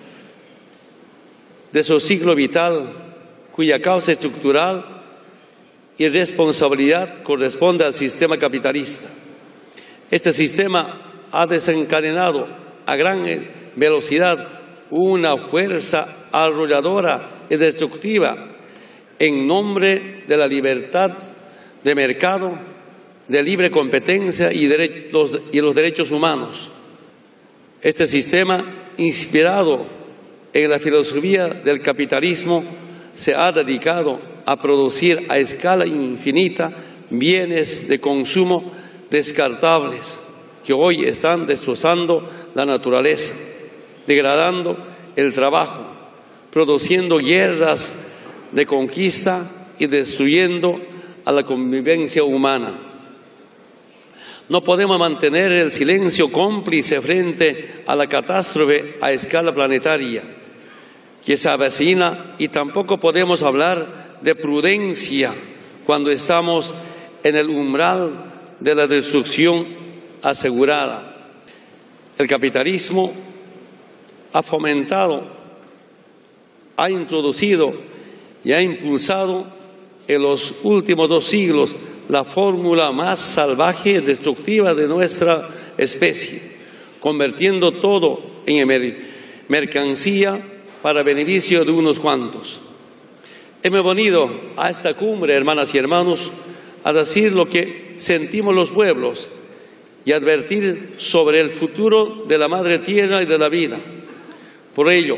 de su ciclo vital, cuya causa estructural y responsabilidad corresponde al sistema capitalista. Este sistema ha desencadenado a gran velocidad una fuerza arrolladora y destructiva en nombre de la libertad de mercado, de libre competencia y, de los, y los derechos humanos. Este sistema, inspirado en la filosofía del capitalismo, se ha dedicado a producir a escala infinita bienes de consumo descartables que hoy están destrozando la naturaleza, degradando el trabajo, produciendo guerras de conquista y destruyendo a la convivencia humana. No podemos mantener el silencio cómplice frente a la catástrofe a escala planetaria que se avecina, y tampoco podemos hablar de prudencia cuando estamos en el umbral de la destrucción asegurada. El capitalismo ha fomentado, ha introducido y ha impulsado en los últimos dos siglos la fórmula más salvaje y destructiva de nuestra especie, convirtiendo todo en mercancía para beneficio de unos cuantos. Hemos venido a esta cumbre, hermanas y hermanos, a decir lo que sentimos los pueblos y advertir sobre el futuro de la madre tierra y de la vida. Por ello,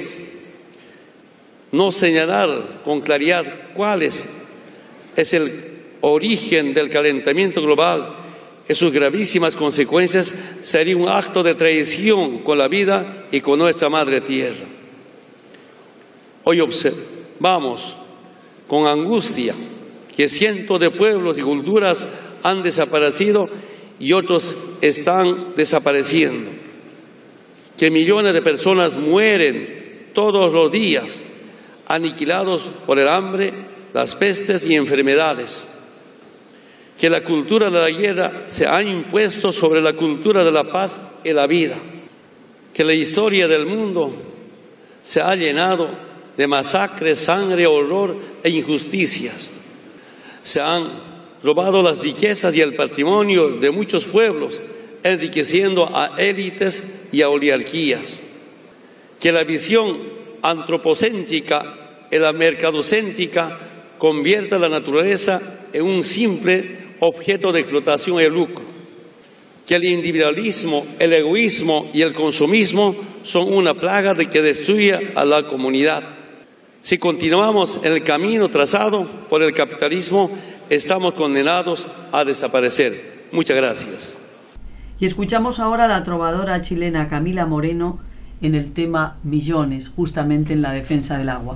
no señalar con claridad cuál es, es el origen del calentamiento global y sus gravísimas consecuencias sería un acto de traición con la vida y con nuestra madre tierra. Hoy observamos con angustia que cientos de pueblos y culturas han desaparecido y otros están desapareciendo, que millones de personas mueren todos los días, aniquilados por el hambre, las pestes y enfermedades, que la cultura de la guerra se ha impuesto sobre la cultura de la paz y la vida, que la historia del mundo se ha llenado de masacres, sangre, horror e injusticias. Se han robado las riquezas y el patrimonio de muchos pueblos, enriqueciendo a élites y a oligarquías. Que la visión antropocéntrica y la mercadocéntrica convierta la naturaleza en un simple objeto de explotación y lucro. Que el individualismo, el egoísmo y el consumismo son una plaga de que destruye a la comunidad. Si continuamos en el camino trazado por el capitalismo, estamos condenados a desaparecer. Muchas gracias. Y escuchamos ahora a la trovadora chilena Camila Moreno en el tema Millones, justamente en la defensa del agua.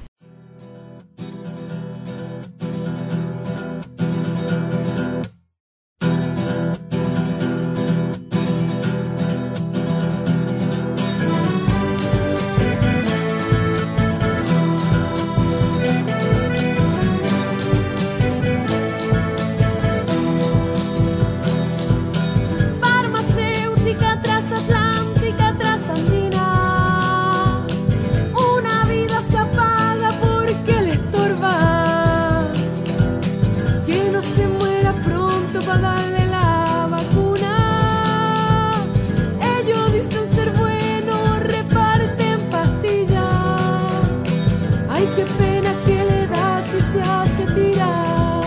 Transatlántica, trasandina, una vida se apaga porque le estorba, que no se muera pronto para darle la vacuna. Ellos dicen ser buenos, reparten pastillas, ay qué pena que le da si se hace tirar.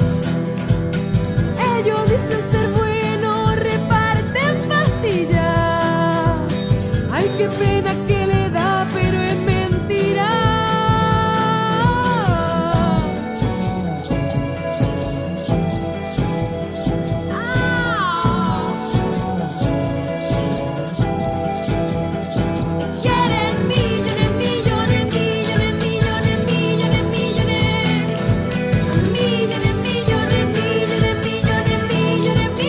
Ellos dicen ser buenos, reparten pastillas, qué pena que le da, pero es mentira. Ah. Quieren millones, millones, millones, millones, millones, millones. Millones, millones, millones, millones, millones, millones.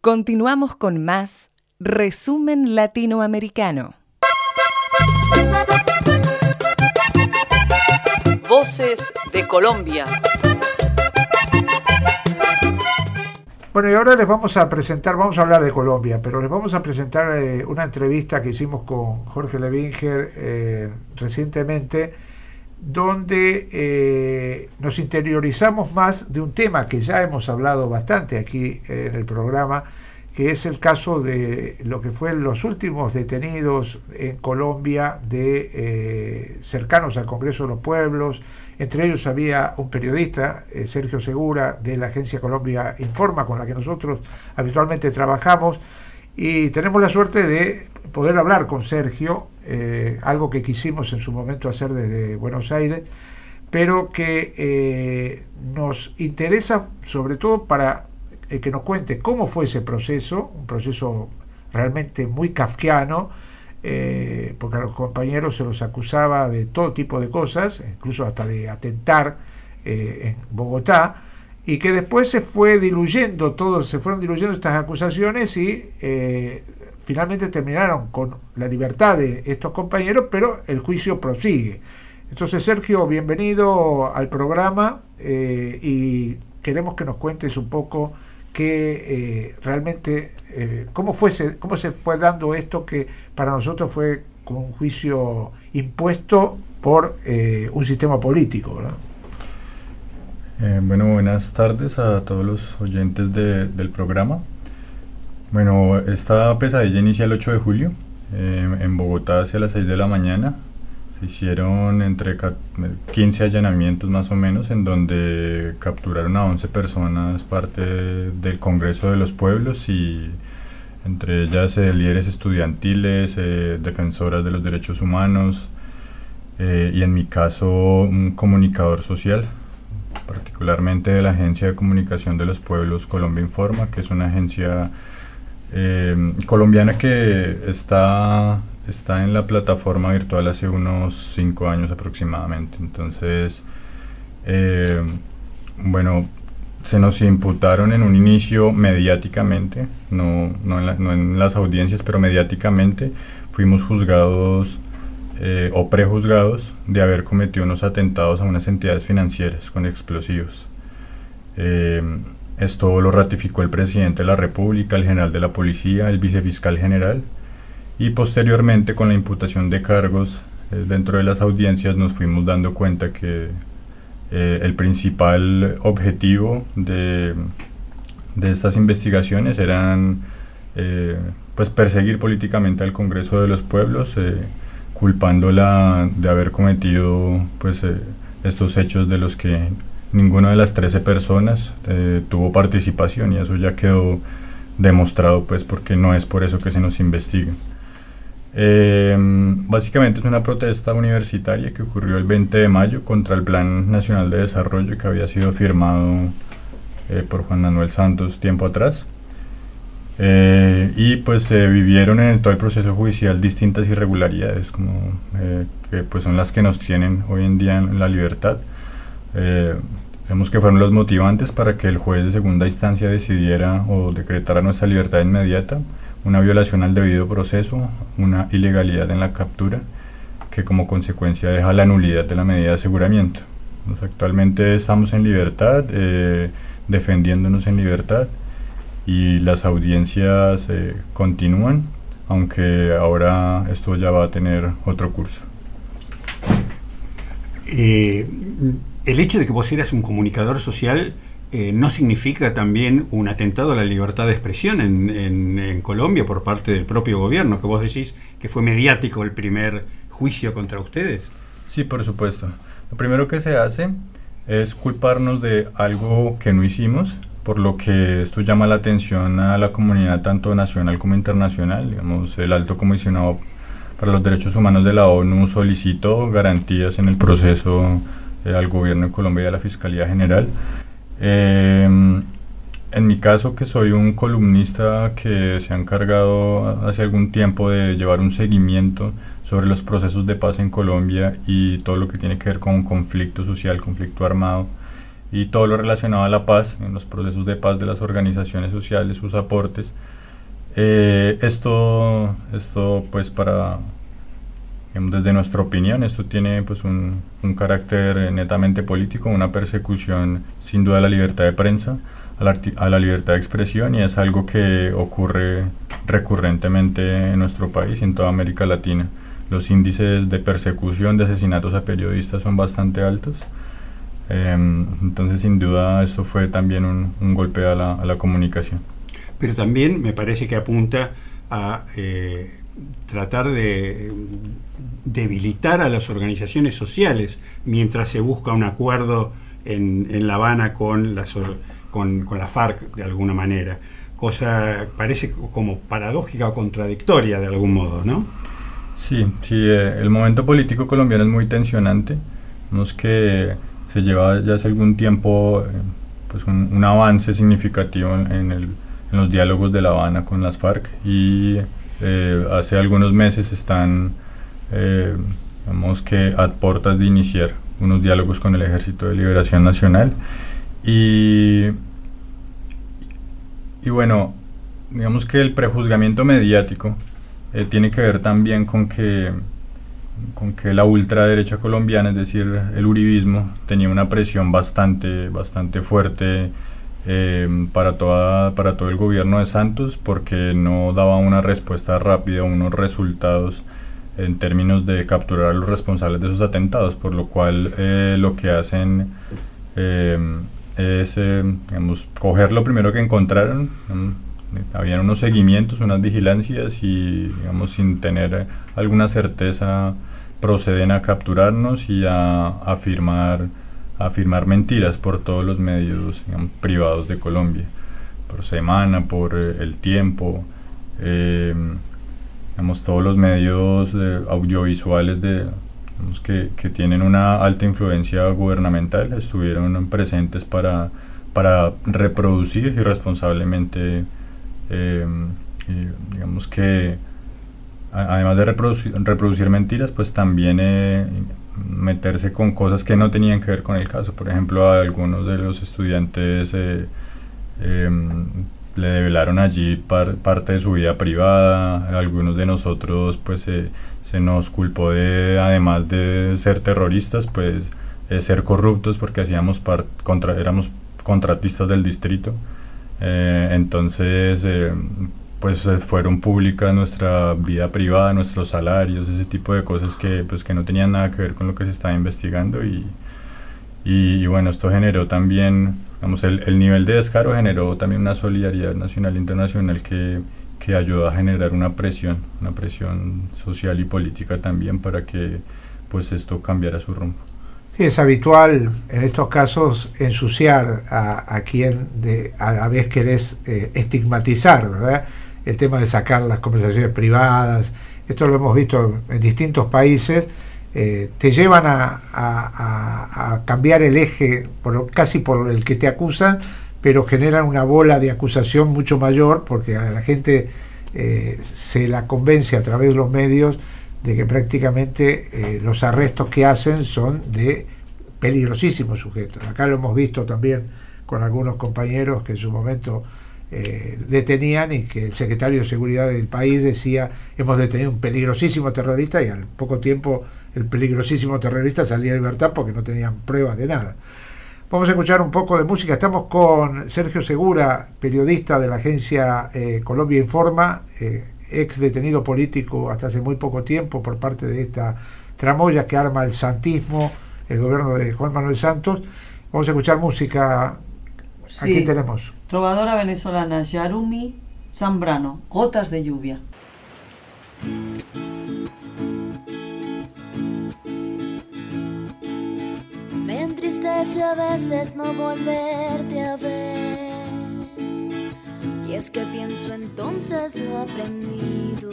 Continuamos con más Resumen Latinoamericano. Voces de Colombia. Bueno, y ahora les vamos a presentar, vamos a hablar de Colombia, pero les vamos a presentar eh, una entrevista que hicimos con Jorge Levinger eh, recientemente, donde eh, nos interiorizamos más de un tema que ya hemos hablado bastante aquí eh, en el programa, que es el caso de lo que fue los últimos detenidos en Colombia de eh, cercanos al Congreso de los Pueblos. Entre ellos había un periodista, eh, Sergio Segura, de la agencia Colombia Informa, con la que nosotros habitualmente trabajamos, y tenemos la suerte de poder hablar con Sergio, eh, algo que quisimos en su momento hacer desde Buenos Aires, pero que eh, nos interesa sobre todo para eh, que nos cuente cómo fue ese proceso, un proceso realmente muy kafkiano, eh, porque a los compañeros se los acusaba de todo tipo de cosas, incluso hasta de atentar eh, en Bogotá, y que después se fue diluyendo todo, se fueron diluyendo estas acusaciones y eh, finalmente terminaron con la libertad de estos compañeros, pero el juicio prosigue. Entonces, Sergio, bienvenido al programa eh, y queremos que nos cuentes un poco que eh, realmente eh, cómo fue se, cómo se fue dando esto que para nosotros fue como un juicio impuesto por eh, un sistema político, ¿verdad? Eh, bueno, buenas tardes a todos los oyentes de, del programa. Bueno, esta pesadilla inicia el ocho de julio eh, en Bogotá hacia las seis de la mañana. Se hicieron entre quince allanamientos más o menos, en donde capturaron a once personas, parte del Congreso de los Pueblos, y entre ellas eh, líderes estudiantiles, eh, defensoras de los derechos humanos, eh, y en mi caso un comunicador social, particularmente de la Agencia de Comunicación de los Pueblos Colombia Informa, que es una agencia eh, colombiana que está, está en la plataforma virtual hace unos cinco años aproximadamente. Entonces, eh, bueno, se nos imputaron en un inicio mediáticamente, no, no, en la, no en las audiencias, pero mediáticamente fuimos juzgados Eh, o prejuzgados de haber cometido unos atentados a unas entidades financieras con explosivos. Eh, esto lo ratificó el presidente de la República, el general de la policía, el vicefiscal general, y posteriormente con la imputación de cargos eh, dentro de las audiencias nos fuimos dando cuenta que eh, el principal objetivo de, de estas investigaciones eran eh, pues perseguir políticamente al Congreso de los Pueblos, eh, culpándola de haber cometido pues eh, estos hechos de los que ninguna de las trece personas eh, tuvo participación, y eso ya quedó demostrado pues porque no es por eso que se nos investiga. Eh, básicamente es una protesta universitaria que ocurrió el veinte de mayo contra el Plan Nacional de Desarrollo que había sido firmado eh, por Juan Manuel Santos tiempo atrás. Eh, y pues se eh, vivieron en todo el proceso judicial distintas irregularidades, como eh, que pues son las que nos tienen hoy en día en la libertad. Eh, vemos que fueron los motivantes para que el juez de segunda instancia decidiera o decretara nuestra libertad inmediata, una violación al debido proceso, una ilegalidad en la captura, que como consecuencia deja la nulidad de la medida de aseguramiento. Entonces, actualmente estamos en libertad, eh, defendiéndonos en libertad, y las audiencias eh, continúan, aunque ahora esto ya va a tener otro curso. Eh, el hecho de que vos eras un comunicador social eh, no significa también un atentado a la libertad de expresión en, en, en Colombia por parte del propio gobierno, que vos decís que fue mediático el primer juicio contra ustedes. Sí, por supuesto. Lo primero que se hace es culparnos de algo que no hicimos, por lo que esto llama la atención a la comunidad tanto nacional como internacional. Digamos, el Alto Comisionado para los Derechos Humanos de la ONU solicitó garantías en el proceso eh, al gobierno de Colombia y a la Fiscalía General. Eh, en mi caso, que soy un columnista que se ha encargado hace algún tiempo de llevar un seguimiento sobre los procesos de paz en Colombia y todo lo que tiene que ver con conflicto social, conflicto armado, y todo lo relacionado a la paz, en los procesos de paz de las organizaciones sociales, sus aportes. Eh, esto, esto pues para, digamos, desde nuestra opinión, esto tiene pues un, un carácter netamente político, una persecución sin duda a la libertad de prensa, a la, a la libertad de expresión, y es algo que ocurre recurrentemente en nuestro país y en toda América Latina. Los índices de persecución, de asesinatos a periodistas son bastante altos. Eh, entonces, sin duda, esto fue también un, un golpe a la, a la comunicación. Pero también me parece que apunta a eh, tratar de debilitar a las organizaciones sociales mientras se busca un acuerdo en, en La Habana con las, con, con la FARC de alguna manera. Cosa parece como paradójica o contradictoria de algún modo, ¿no? Sí, sí, eh, el momento político colombiano es muy tensionante. Vemos que se lleva ya hace algún tiempo eh, pues un, un avance significativo en, en, el, en los diálogos de La Habana con las FARC, y eh, hace algunos meses están, eh, digamos que a puertas de iniciar unos diálogos con el Ejército de Liberación Nacional. Y, y bueno, digamos que el prejuzgamiento mediático eh, tiene que ver también con que con que la ultraderecha colombiana, es decir, el uribismo, tenía una presión bastante, bastante fuerte eh, para, toda, para todo el gobierno de Santos, porque no daba una respuesta rápida, unos resultados en términos de capturar a los responsables de esos atentados, por lo cual eh, lo que hacen eh, es, eh, digamos, coger lo primero que encontraron. Um, habían unos seguimientos, unas vigilancias, y, digamos, sin tener alguna certeza, proceden a capturarnos y a afirmar, a afirmar mentiras por todos los medios, digamos, privados de Colombia, por Semana, por eh, El Tiempo, eh, digamos, todos los medios eh, audiovisuales de, digamos, que, que tienen una alta influencia gubernamental, estuvieron presentes para, para reproducir irresponsablemente. Eh, y digamos que a, además de reproducir, reproducir mentiras, pues también eh, meterse con cosas que no tenían que ver con el caso. Por ejemplo, a algunos de los estudiantes eh, eh, le develaron allí par, parte de su vida privada. A algunos de nosotros pues eh, se nos culpó de, además de ser terroristas, pues eh, ser corruptos, porque hacíamos par, contra, éramos contratistas del distrito. Eh, entonces, eh, pues eh, fueron públicas nuestra vida privada, nuestros salarios, ese tipo de cosas que, pues, que no tenían nada que ver con lo que se estaba investigando, y, y, y bueno, esto generó también, digamos, el, el nivel de descaro generó también una solidaridad nacional e internacional que, que ayudó a generar una presión, una presión social y política también para que, pues, esto cambiara su rumbo. Sí, es habitual en estos casos ensuciar a, a quien de, a la vez querés eh, estigmatizar, ¿verdad? El tema de sacar las conversaciones privadas, esto lo hemos visto en distintos países, eh, te llevan a, a, a, a cambiar el eje por, casi por el que te acusan, pero generan una bola de acusación mucho mayor, porque a la gente eh, se la convence a través de los medios de que prácticamente eh, los arrestos que hacen son de peligrosísimos sujetos. Acá lo hemos visto también con algunos compañeros que en su momento eh, detenían, y que el secretario de Seguridad del país decía: hemos detenido un peligrosísimo terrorista, y al poco tiempo el peligrosísimo terrorista salía a libertad porque no tenían pruebas de nada. Vamos a escuchar un poco de música. Estamos con Sergio Segura, periodista de la agencia eh, Colombia Informa, eh, ex detenido político hasta hace muy poco tiempo por parte de esta tramoya que arma el santismo, el gobierno de Juan Manuel Santos. Vamos a escuchar música. Sí. Aquí tenemos trovadora venezolana Yarumi Zambrano, Gotas de lluvia. Me entristece a veces no volverte a ver, y es que pienso entonces lo aprendido,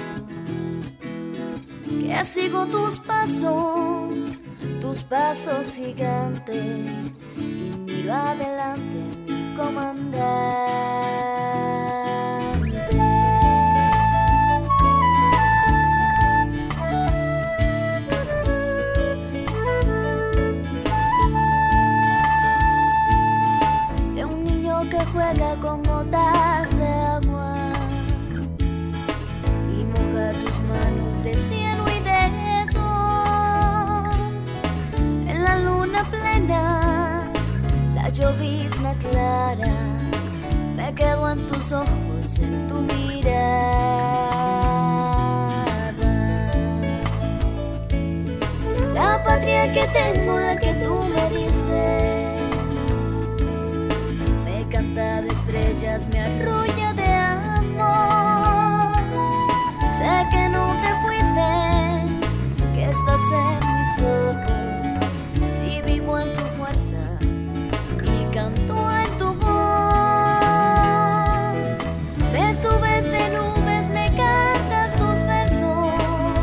que sigo tus pasos, tus pasos gigantes, y miro adelante, mi comandante. tus ojos, en tu mirada. La patria que tengo, la que tú me diste, me canta de estrellas, me arrulla de amor. Sé que no te fuiste, que estás en mis ojos, si vivo en tu fuerza y canto en tu voz. Te subes de nubes, me cantas tus versos,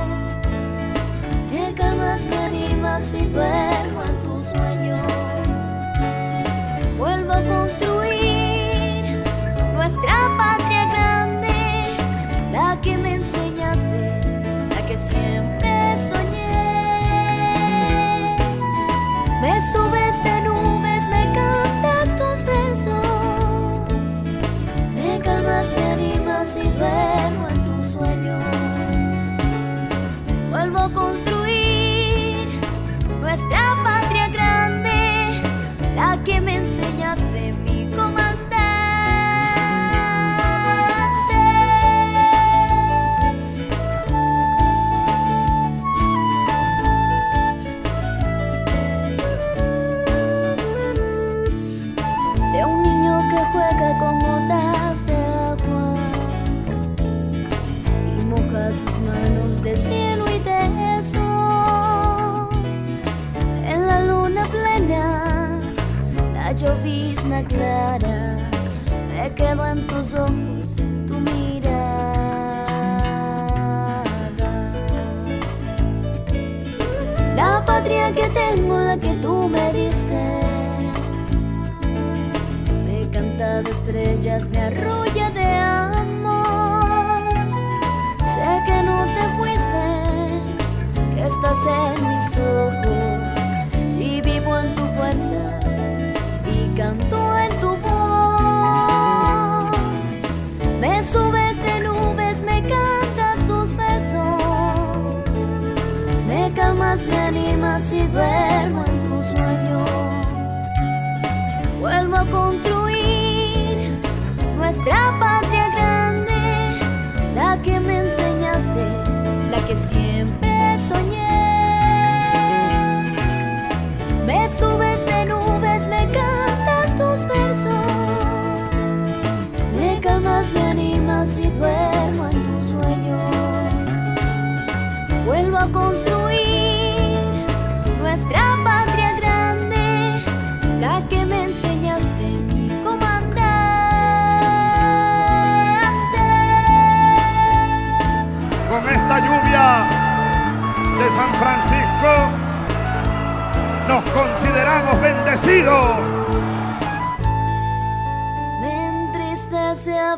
me calmas, me animas y duermo en tu sueño. Vuelvo a construir nuestra patria grande, la que me enseñaste, la que siempre soñé. Me subes de nubes, me cantas tus versos, me calmas, me animas y duermo en tu sueño. Vuelvo a construir nuestra patria grande, la que me enseñaste, mi comandante. De un niño que juega con gotas de agua y moja sus manos de cielo y de sol. En la luna plena, la llovizna clara, me quedo en tus ojos, en tu mirada. La patria que tengo, la que tú me diste, me canta de estrellas, me arrulla de amor. Sé que no te fuiste, que estás en mis ojos, si vivo en tu fuerza y canto en tu voz. Me subes de nubes, me cantas tus versos, me calmas, me animas y duermo en tu sueño. Vuelvo a construir nuestra patria grande, la que me enseñaste, la que siempre soñé. Me subes de nubes, me cantas tus versos, me calmas, me animas y duermo en tu sueño. Vuelvo a construir nuestra patria grande, la que me enseñaste, mi comandante. Con esta lluvia de San Francisco nos consideramos bendecidos. Me entristece a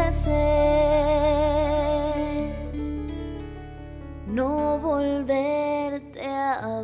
veces no volverte a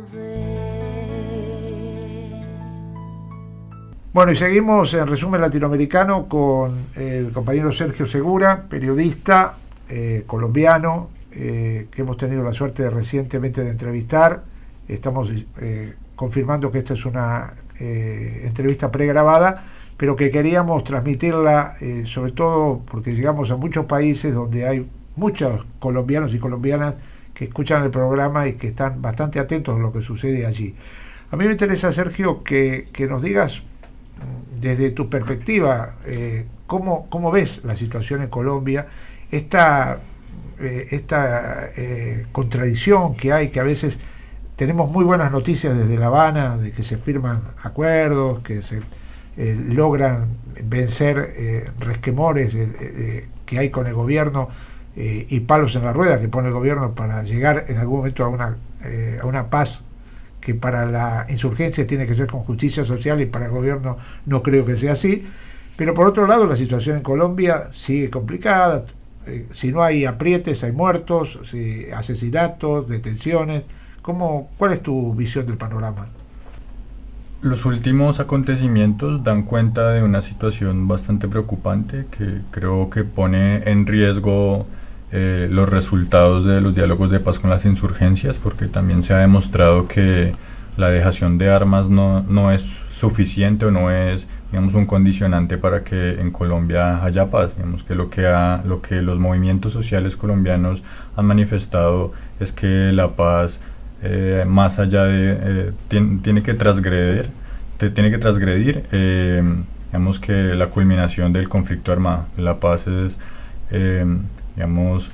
ver. Bueno, y seguimos en Resumen Latinoamericano con el compañero Sergio Segura, periodista eh, colombiano, eh, que hemos tenido la suerte de recientemente de entrevistar. Estamos eh, confirmando que esta es una eh, entrevista pregrabada, pero que queríamos transmitirla eh, sobre todo porque llegamos a muchos países donde hay muchos colombianos y colombianas que escuchan el programa y que están bastante atentos a lo que sucede allí. A mí me interesa, Sergio, que, que nos digas desde tu perspectiva eh, cómo, cómo ves la situación en Colombia, esta, eh, esta eh, contradicción que hay, que a veces tenemos muy buenas noticias desde La Habana, de que se firman acuerdos, que se eh, logran vencer eh, resquemores eh, eh, que hay con el gobierno eh, y palos en la rueda que pone el gobierno para llegar en algún momento a una, eh, a una paz que para la insurgencia tiene que ser con justicia social y para el gobierno no creo que sea así. Pero por otro lado, la situación en Colombia sigue complicada. Eh, si no hay aprietes, hay muertos, si, asesinatos, detenciones. ¿Cómo, ¿Cuál es tu visión del panorama? Los últimos acontecimientos dan cuenta de una situación bastante preocupante que creo que pone en riesgo eh, los resultados de los diálogos de paz con las insurgencias, porque también se ha demostrado que la dejación de armas no, no es suficiente o no es digamos, un condicionante para que en Colombia haya paz. Digamos que lo que, ha, lo que los movimientos sociales colombianos han manifestado es que la paz, eh, más allá de, eh, tiene, tiene que transgredir, te, tiene que transgredir, eh, digamos que la culminación del conflicto armado. La paz es, eh, digamos,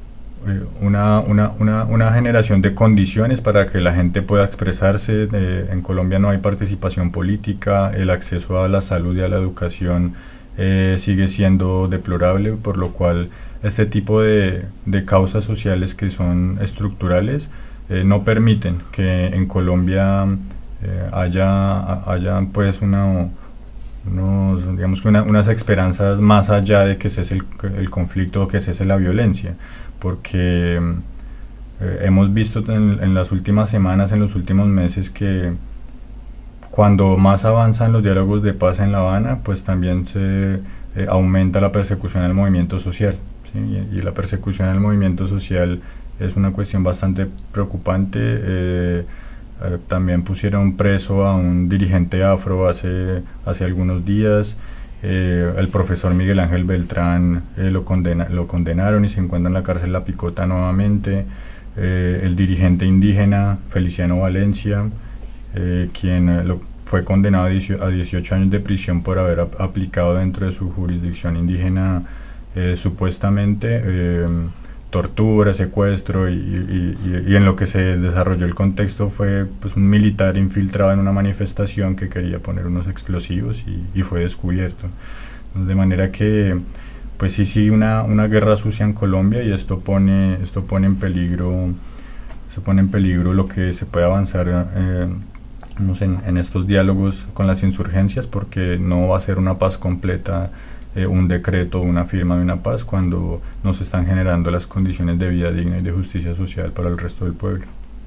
Una, una, una, una generación de condiciones para que la gente pueda expresarse. Eh, en Colombia no hay participación política, el acceso a la salud y a la educación eh, sigue siendo deplorable, por lo cual este tipo de, de causas sociales que son estructurales eh, no permiten que en Colombia eh, haya, haya pues una, unos, digamos que una, unas esperanzas más allá de que cese el, el conflicto o que cese la violencia, porque eh, hemos visto en, en las últimas semanas, en los últimos meses, que cuando más avanzan los diálogos de paz en La Habana, pues también se eh, aumenta la persecución al movimiento social, ¿sí? y, y la persecución al movimiento social es una cuestión bastante preocupante. Eh, eh, también pusieron preso a un dirigente afro hace, hace algunos días. Eh, el profesor Miguel Ángel Beltrán eh, lo, condena, lo condenaron y se encuentra en la cárcel La Picota nuevamente. Eh, el dirigente indígena Feliciano Valencia, eh, quien eh, lo, fue condenado a dieciocho años de prisión por haber ap aplicado dentro de su jurisdicción indígena eh, supuestamente eh, tortura, secuestro, y, y, y, y en lo que se desarrolló el contexto fue pues un militar infiltrado en una manifestación que quería poner unos explosivos y, y fue descubierto. De manera que pues sí, sí, una, una guerra sucia en Colombia, y esto pone, esto pone en peligro, se pone en peligro lo que se puede avanzar eh, en, en estos diálogos con las insurgencias, porque no va a ser una paz completa Eh, un decreto, una firma de una paz, cuando no se están generando las condiciones de vida digna y de justicia social para el resto del pueblo.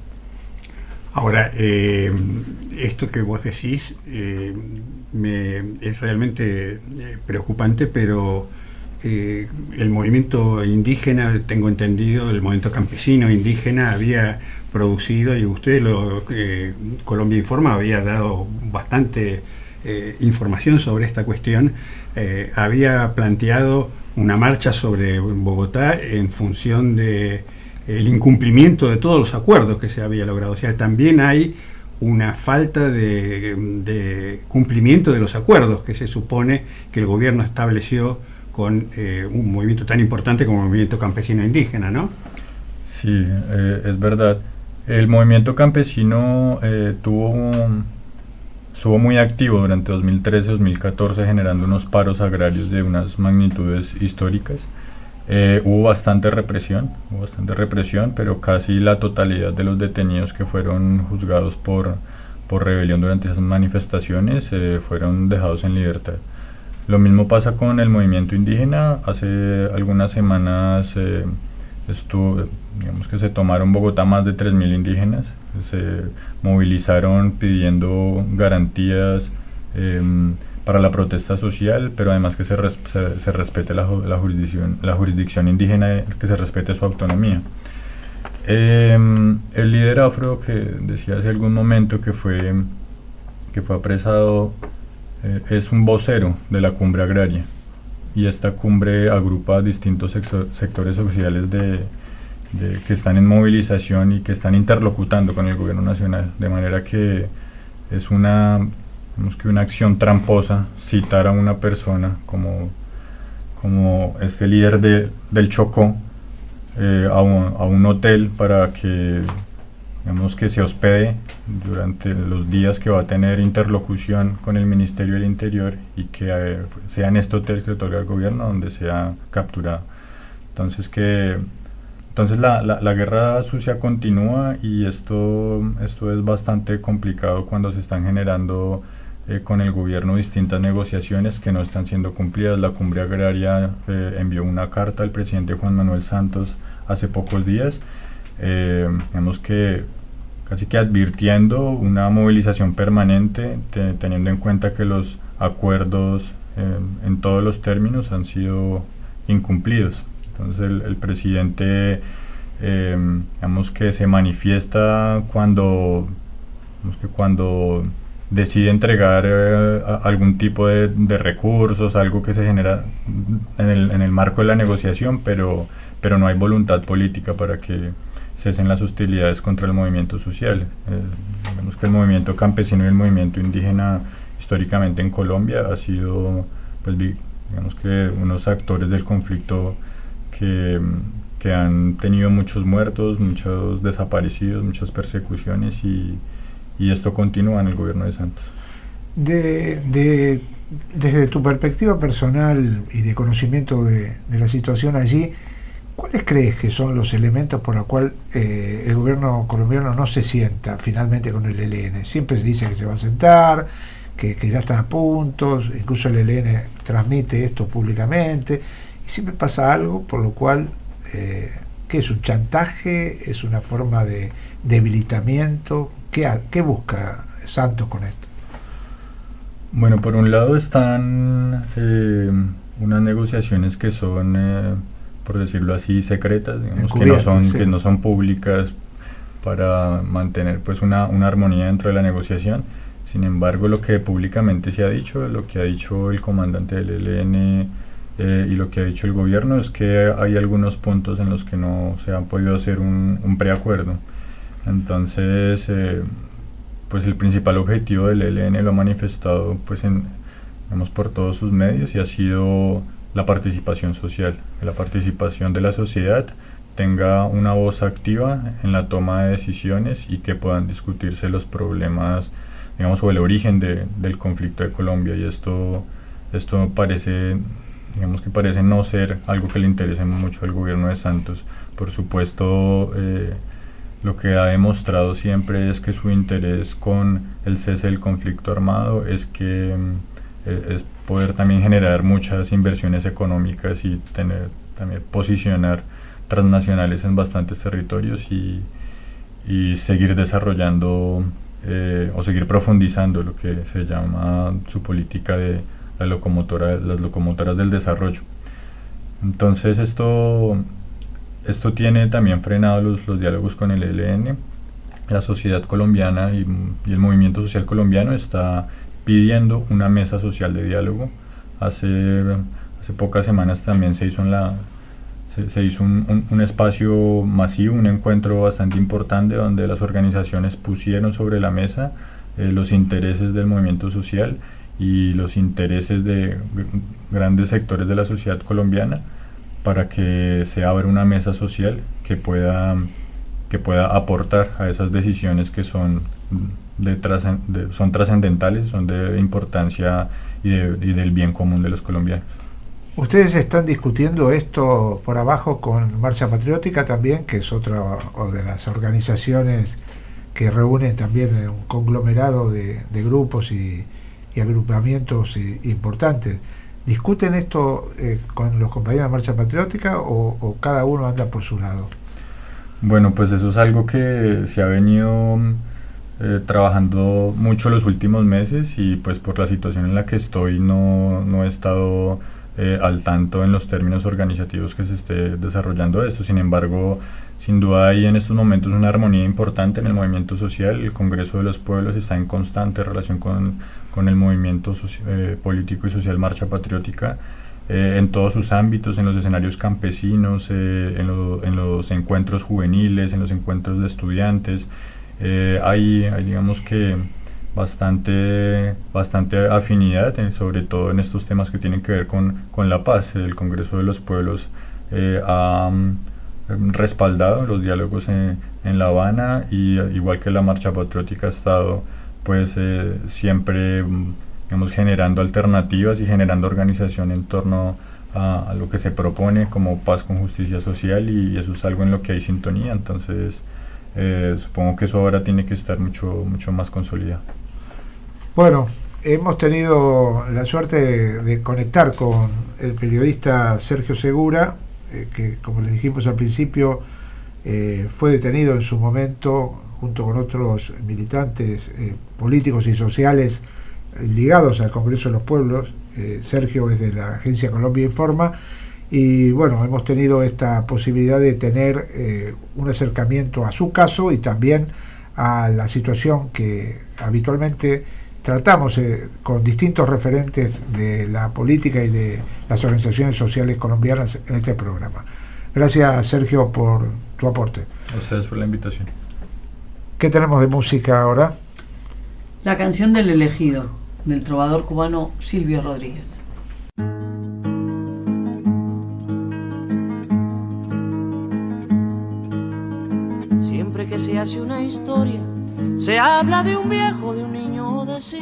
Ahora, eh, esto que vos decís eh, me, es realmente eh, preocupante, pero eh, el movimiento indígena, tengo entendido, el movimiento campesino indígena había producido, y usted, lo eh, Colombia Informa, había dado bastante eh, información sobre esta cuestión. Eh, había planteado una marcha sobre Bogotá en función de el incumplimiento de todos los acuerdos que se había logrado. O sea, también hay una falta de, de cumplimiento de los acuerdos que se supone que el gobierno estableció con eh, un movimiento tan importante como el movimiento campesino indígena, ¿no? Sí, eh, es verdad. El movimiento campesino eh, tuvo un... estuvo muy activo durante dos mil trece dos mil catorce, generando unos paros agrarios de unas magnitudes históricas. Eh, hubo bastante represión, hubo bastante represión, pero casi la totalidad de los detenidos que fueron juzgados por, por rebelión durante esas manifestaciones eh, fueron dejados en libertad. Lo mismo pasa con el movimiento indígena. Hace algunas semanas eh, estuvo, digamos que se tomaron Bogotá más de tres mil indígenas. Se movilizaron pidiendo garantías eh, para la protesta social, pero además que se, res, se, se respete la, la, jurisdicción, la jurisdicción indígena, que se respete su autonomía. Eh, el líder afro que decía hace algún momento que fue, que fue apresado eh, es un vocero de la cumbre agraria, y esta cumbre agrupa a distintos sector, sectores sociales de De, que están en movilización y que están interlocutando con el gobierno nacional, de manera que es una, digamos que una acción tramposa citar a una persona como, como este líder de, del Chocó eh, a, un, a un hotel para que, digamos, que se hospede durante los días que va a tener interlocución con el Ministerio del Interior, y que eh, sea en este hotel que otorga el gobierno donde sea capturado. Entonces que Entonces la, la, la guerra sucia continúa, y esto, esto es bastante complicado cuando se están generando eh, con el gobierno distintas negociaciones que no están siendo cumplidas. La cumbre agraria eh, envió una carta al presidente Juan Manuel Santos hace pocos días, eh, digamos que casi que advirtiendo una movilización permanente, te, teniendo en cuenta que los acuerdos eh, en todos los términos han sido incumplidos. Entonces el, el presidente eh, digamos que se manifiesta cuando, digamos que cuando decide entregar eh, a, algún tipo de, de recursos, algo que se genera en el, en el marco de la negociación, pero, pero no hay voluntad política para que cesen las hostilidades contra el movimiento social. Eh, digamos que el movimiento campesino y el movimiento indígena históricamente en Colombia ha sido, pues, digamos que unos actores del conflicto que, que han tenido muchos muertos, muchos desaparecidos, muchas persecuciones, y, y esto continúa en el gobierno de Santos. De, de, desde tu perspectiva personal y de conocimiento de, de la situación allí, ¿cuáles crees que son los elementos por los cuales eh, el gobierno colombiano no se sienta finalmente con el E L N? Siempre se dice que se va a sentar, que, que ya están a puntos, incluso el E L N transmite esto públicamente, y siempre pasa algo por lo cual, eh, ¿qué es un chantaje? ¿Es una forma de debilitamiento? ¿Qué, qué busca Santos con esto? Bueno, por un lado están eh, unas negociaciones que son, eh, por decirlo así, secretas, digamos, que no son, sí. que no son públicas, para mantener pues una, una armonía dentro de la negociación. Sin embargo, lo que públicamente se ha dicho, lo que ha dicho el comandante del E L N eh, y lo que ha dicho el gobierno, es que hay algunos puntos en los que no se ha podido hacer un, un preacuerdo. Entonces, eh, pues el principal objetivo del E L N lo ha manifestado pues en, digamos, por todos sus medios, y ha sido la participación social, que la participación de la sociedad tenga una voz activa en la toma de decisiones y que puedan discutirse los problemas, digamos, o el origen de, del conflicto de Colombia. Y esto, esto parece, digamos que parece no ser algo que le interese mucho al gobierno de Santos. Por supuesto, eh, lo que ha demostrado siempre es que su interés con el cese del conflicto armado es que eh, es poder también generar muchas inversiones económicas y tener, también posicionar transnacionales en bastantes territorios, y, y seguir desarrollando eh, o seguir profundizando lo que se llama su política de la locomotora, las locomotoras del desarrollo. Entonces esto, esto tiene también frenado los, los diálogos con el E L N. La sociedad colombiana y, y el movimiento social colombiano está pidiendo una mesa social de diálogo. Hace, hace pocas semanas también se hizo en la Se, se hizo un, un, un espacio masivo, un encuentro bastante importante, donde las organizaciones pusieron sobre la mesa eh, los intereses del movimiento social y los intereses de grandes sectores de la sociedad colombiana, para que se abra una mesa social que pueda, que pueda aportar a esas decisiones que son, de trascend, de, son trascendentales, son de importancia y, de, y del bien común de los colombianos. Ustedes están discutiendo esto por abajo con Marcha Patriótica también, que es otra de las organizaciones que reúnen también un conglomerado de, de grupos y, y agrupamientos y, importantes. ¿Discuten esto eh, con los compañeros de Marcha Patriótica o, o cada uno anda por su lado? Bueno, pues eso es algo que se ha venido eh, trabajando mucho los últimos meses, y pues por la situación en la que estoy no, no he estado Eh, al tanto en los términos organizativos que se esté desarrollando esto. Sin embargo, sin duda hay en estos momentos una armonía importante en el movimiento social. El Congreso de los Pueblos está en constante relación con, con el movimiento eh, político y social Marcha Patriótica, eh, en todos sus ámbitos, en los escenarios campesinos, eh, en, lo, en los encuentros juveniles, en los encuentros de estudiantes. Eh, hay, hay digamos que bastante bastante afinidad, eh, sobre todo en estos temas que tienen que ver con, con la paz. El Congreso de los Pueblos eh, ha um, respaldado los diálogos en, en La Habana, y igual que la Marcha Patriótica ha estado pues eh, siempre digamos, generando alternativas y generando organización en torno a, a lo que se propone como paz con justicia social, y eso es algo en lo que hay sintonía. Entonces eh, supongo que eso ahora tiene que estar mucho, mucho más consolidado. Bueno, hemos tenido la suerte de, de conectar con el periodista Sergio Segura, eh, que como les dijimos al principio, eh, fue detenido en su momento junto con otros militantes eh, políticos y sociales eh, ligados al Congreso de los Pueblos. eh, Sergio es de la agencia Colombia Informa, y bueno, hemos tenido esta posibilidad de tener eh, un acercamiento a su caso y también a la situación que habitualmente tratamos eh, con distintos referentes de la política y de las organizaciones sociales colombianas en este programa. Gracias, Sergio, por tu aporte. A ustedes por la invitación. ¿Qué tenemos de música ahora? La canción del elegido, del trovador cubano Silvio Rodríguez. Siempre que se hace una historia, se habla de un viejo, de un niño o de sí.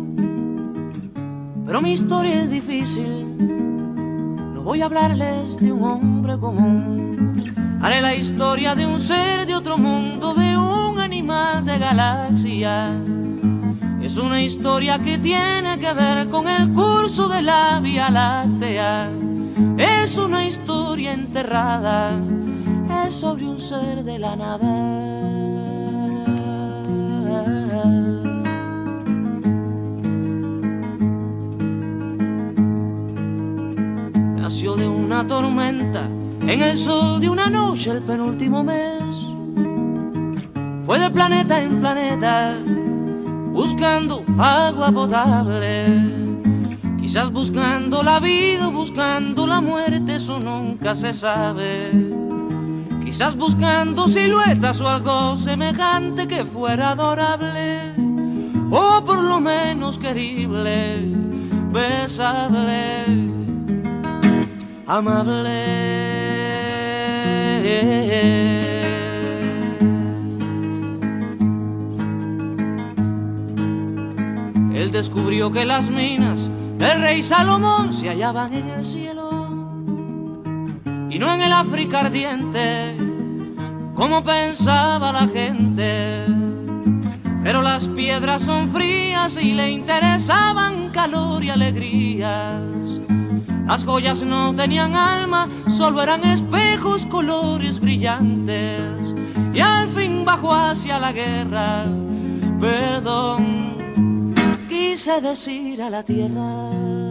Pero mi historia es difícil, no voy a hablarles de un hombre común. Haré la historia de un ser de otro mundo, de un animal de galaxia. Es una historia que tiene que ver con el curso de la Vía Láctea. Es una historia enterrada, es sobre un ser de la nada. Nació de una tormenta, en el sol de una noche el penúltimo mes. Fue de planeta en planeta, buscando agua potable. Quizás buscando la vida o buscando la muerte, eso nunca se sabe. Quizás buscando siluetas o algo semejante que fuera adorable, o por lo menos querible, besable, amable. Él descubrió que las minas del rey Salomón se hallaban en el cielo y no en el África ardiente, como pensaba la gente. Pero las piedras son frías y le interesaban calor y alegrías. Las joyas no tenían alma, solo eran espejos, colores brillantes. Y al fin bajó hacia la guerra, perdón, quise decir a la tierra.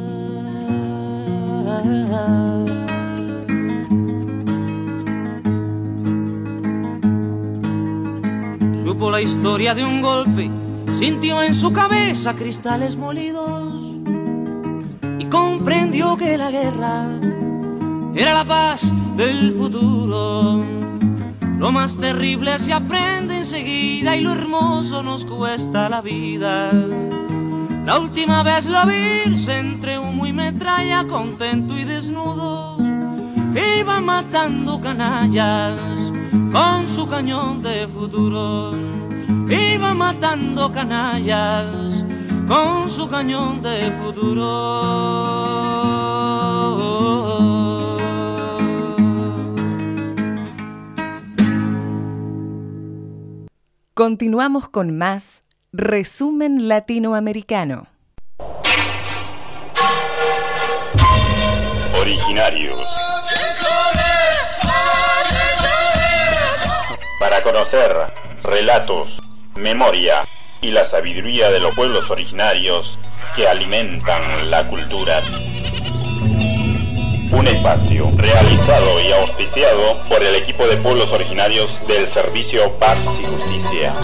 Supo la historia de un golpe, sintió en su cabeza cristales molidos y comprendió que la guerra era la paz del futuro. Lo más terrible se aprende enseguida y lo hermoso nos cuesta la vida. La última vez lo vi irse entre humo y metralla, contento y desnudo, iba matando canallas con su cañón de futuro. Iba matando canallas con su cañón de futuro. Continuamos con más Resumen Latinoamericano. Originarios. Para conocer relatos, memoria y la sabiduría de los pueblos originarios que alimentan la cultura. Un espacio realizado y auspiciado por el equipo de pueblos originarios del Servicio Paz y Justicia.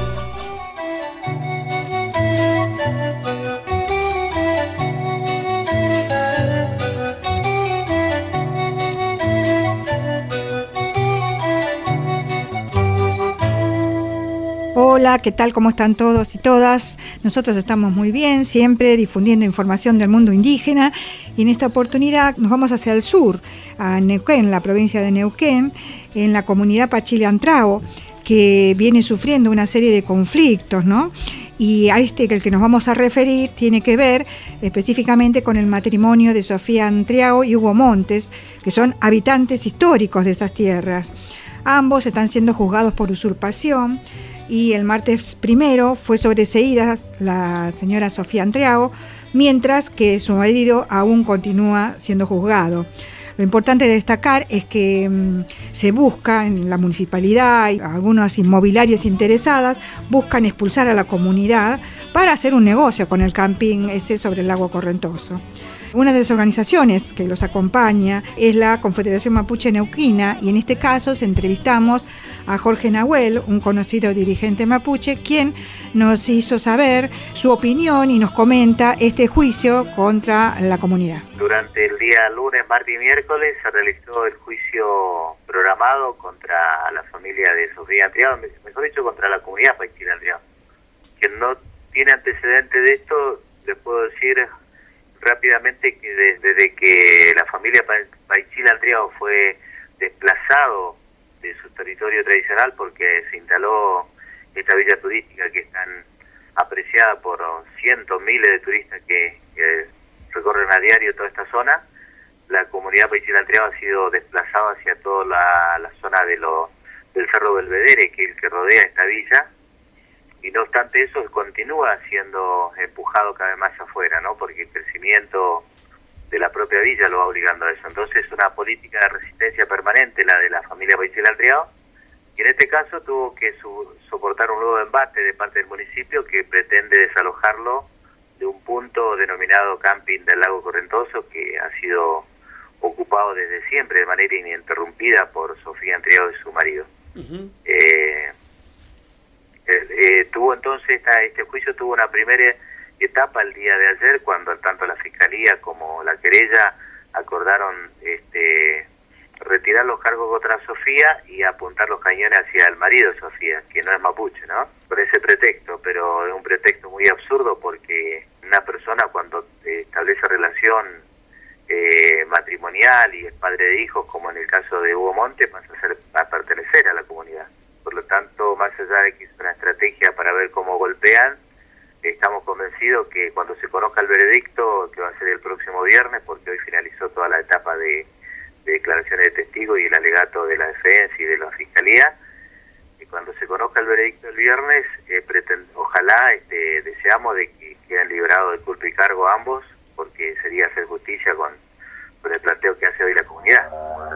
Hola, ¿qué tal? ¿Cómo están todos y todas? Nosotros estamos muy bien, siempre difundiendo información del mundo indígena, y en esta oportunidad nos vamos hacia el sur, a Neuquén, la provincia de Neuquén, en la comunidad Pachili Antrao, que viene sufriendo una serie de conflictos, ¿no? Y a este que el que nos vamos a referir tiene que ver específicamente con el matrimonio de Sofía Antriao y Hugo Montes, que son habitantes históricos de esas tierras. Ambos están siendo juzgados por usurpación, y el martes primero fue sobreseída la señora Sofía Antriao, mientras que su marido aún continúa siendo juzgado. Lo importante de destacar es que mmm, se busca en la municipalidad y algunas inmobiliarias interesadas buscan expulsar a la comunidad para hacer un negocio con el camping ese sobre el lago Correntoso. Una de las organizaciones que los acompaña es la Confederación Mapuche Neuquina, y en este caso se entrevistamos a Jorge Nahuel, un conocido dirigente mapuche, quien nos hizo saber su opinión y nos comenta este juicio contra la comunidad. Durante el día lunes, martes y miércoles se realizó el juicio programado contra la familia de Sofía Antriao, mejor dicho, contra la comunidad Paichil Antriao. Quien no tiene antecedente de esto, le puedo decir rápidamente que desde, desde que la familia Paichil Antriao fue desplazado de su territorio tradicional porque se instaló esta villa turística que es tan apreciada por cientos, miles de turistas que, que recorren a diario toda esta zona, la comunidad Paichil Antriao ha sido desplazada hacia toda la, la zona de lo, del Cerro Belvedere, que es el que rodea esta villa, y no obstante eso continúa siendo empujado cada vez más afuera, ¿no? Porque el crecimiento de la propia villa lo va obligando a eso. Entonces es una política de resistencia permanente la de la familia Paichil Antriao, y en este caso tuvo que su, soportar un nuevo embate de parte del municipio que pretende desalojarlo de un punto denominado Camping del Lago Correntoso, que ha sido ocupado desde siempre de manera ininterrumpida por Sofía Antriao y su marido. Uh-huh. eh, Eh, tuvo entonces esta, este juicio tuvo una primera etapa el día de ayer, cuando tanto la fiscalía como la querella acordaron este, retirar los cargos contra Sofía y apuntar los cañones hacia el marido de Sofía, que no es mapuche, ¿no? Por ese pretexto, pero es un pretexto muy absurdo, porque una persona cuando establece relación eh, matrimonial y es padre de hijos, como en el caso de Hugo Monte, pasa a ser, a pertenecer a la comunidad. Por lo tanto, más allá de que es una estrategia para ver cómo golpean, estamos convencidos que cuando se conozca el veredicto, que va a ser el próximo viernes, porque hoy finalizó toda la etapa de, de declaraciones de testigos y el alegato de la defensa y de la fiscalía, y cuando se conozca el veredicto el viernes, eh, pretend, ojalá este, deseamos de que queden liberados de culpa y cargo ambos, porque sería hacer justicia con, con el planteo que hace hoy la comunidad.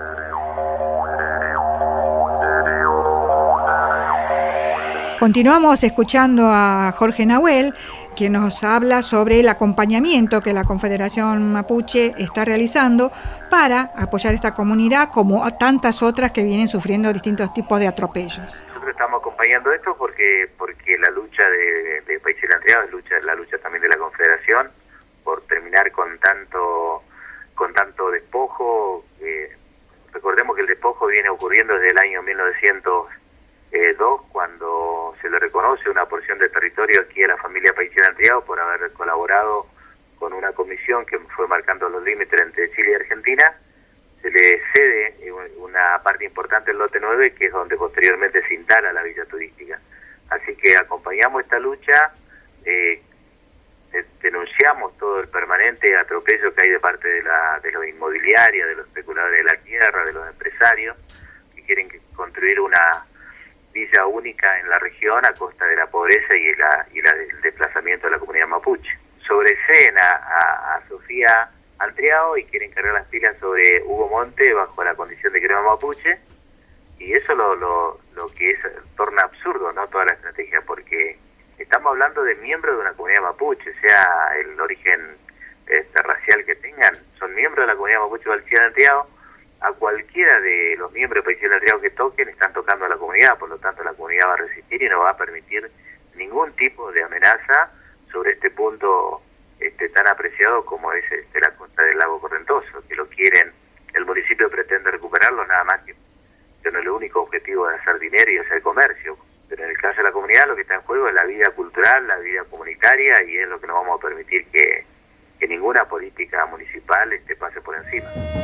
Continuamos escuchando a Jorge Nahuel, quien nos habla sobre el acompañamiento que la Confederación Mapuche está realizando para apoyar esta comunidad, como a tantas otras que vienen sufriendo distintos tipos de atropellos. Nosotros estamos acompañando esto porque porque la lucha de, de Paichil Antriao es lucha, la lucha también de la Confederación por terminar con tanto con tanto despojo. Eh, recordemos que el despojo viene ocurriendo desde el año mil novecientos dos, cuando se le reconoce una porción de territorio aquí a la familia Paichil Antriao por haber colaborado con una comisión que fue marcando los límites entre Chile y Argentina. Se le cede una parte importante del lote nueve, que es donde posteriormente se instala la villa turística. Así que acompañamos esta lucha, eh, denunciamos todo el permanente atropello que hay de parte de la de los inmobiliarios, de los especuladores de la tierra, de los empresarios que quieren construir una villa única en la región a costa de la pobreza y, la, y la, el desplazamiento de la comunidad mapuche. Sobreseen a, a, a Sofía Antriao y quieren cargar las pilas sobre Hugo Monte bajo la condición de que era mapuche, y eso lo, lo, lo que es torna absurdo, ¿no? Toda la estrategia, porque estamos hablando de miembros de una comunidad mapuche, sea el origen este, racial que tengan, son miembros de la comunidad mapuche Paichil Antriao. A cualquiera de los miembros de Paichil Antriao que toquen, están tocando a la comunidad, por lo tanto la comunidad va a resistir y no va a permitir ningún tipo de amenaza sobre este punto este tan apreciado como es este, la costa del Lago Correntoso, que lo quieren, el municipio pretende recuperarlo, nada más que, que no es el único objetivo de hacer dinero y hacer comercio, pero en el caso de la comunidad lo que está en juego es la vida cultural, la vida comunitaria, y es lo que no vamos a permitir que, que ninguna política municipal este, pase por encima.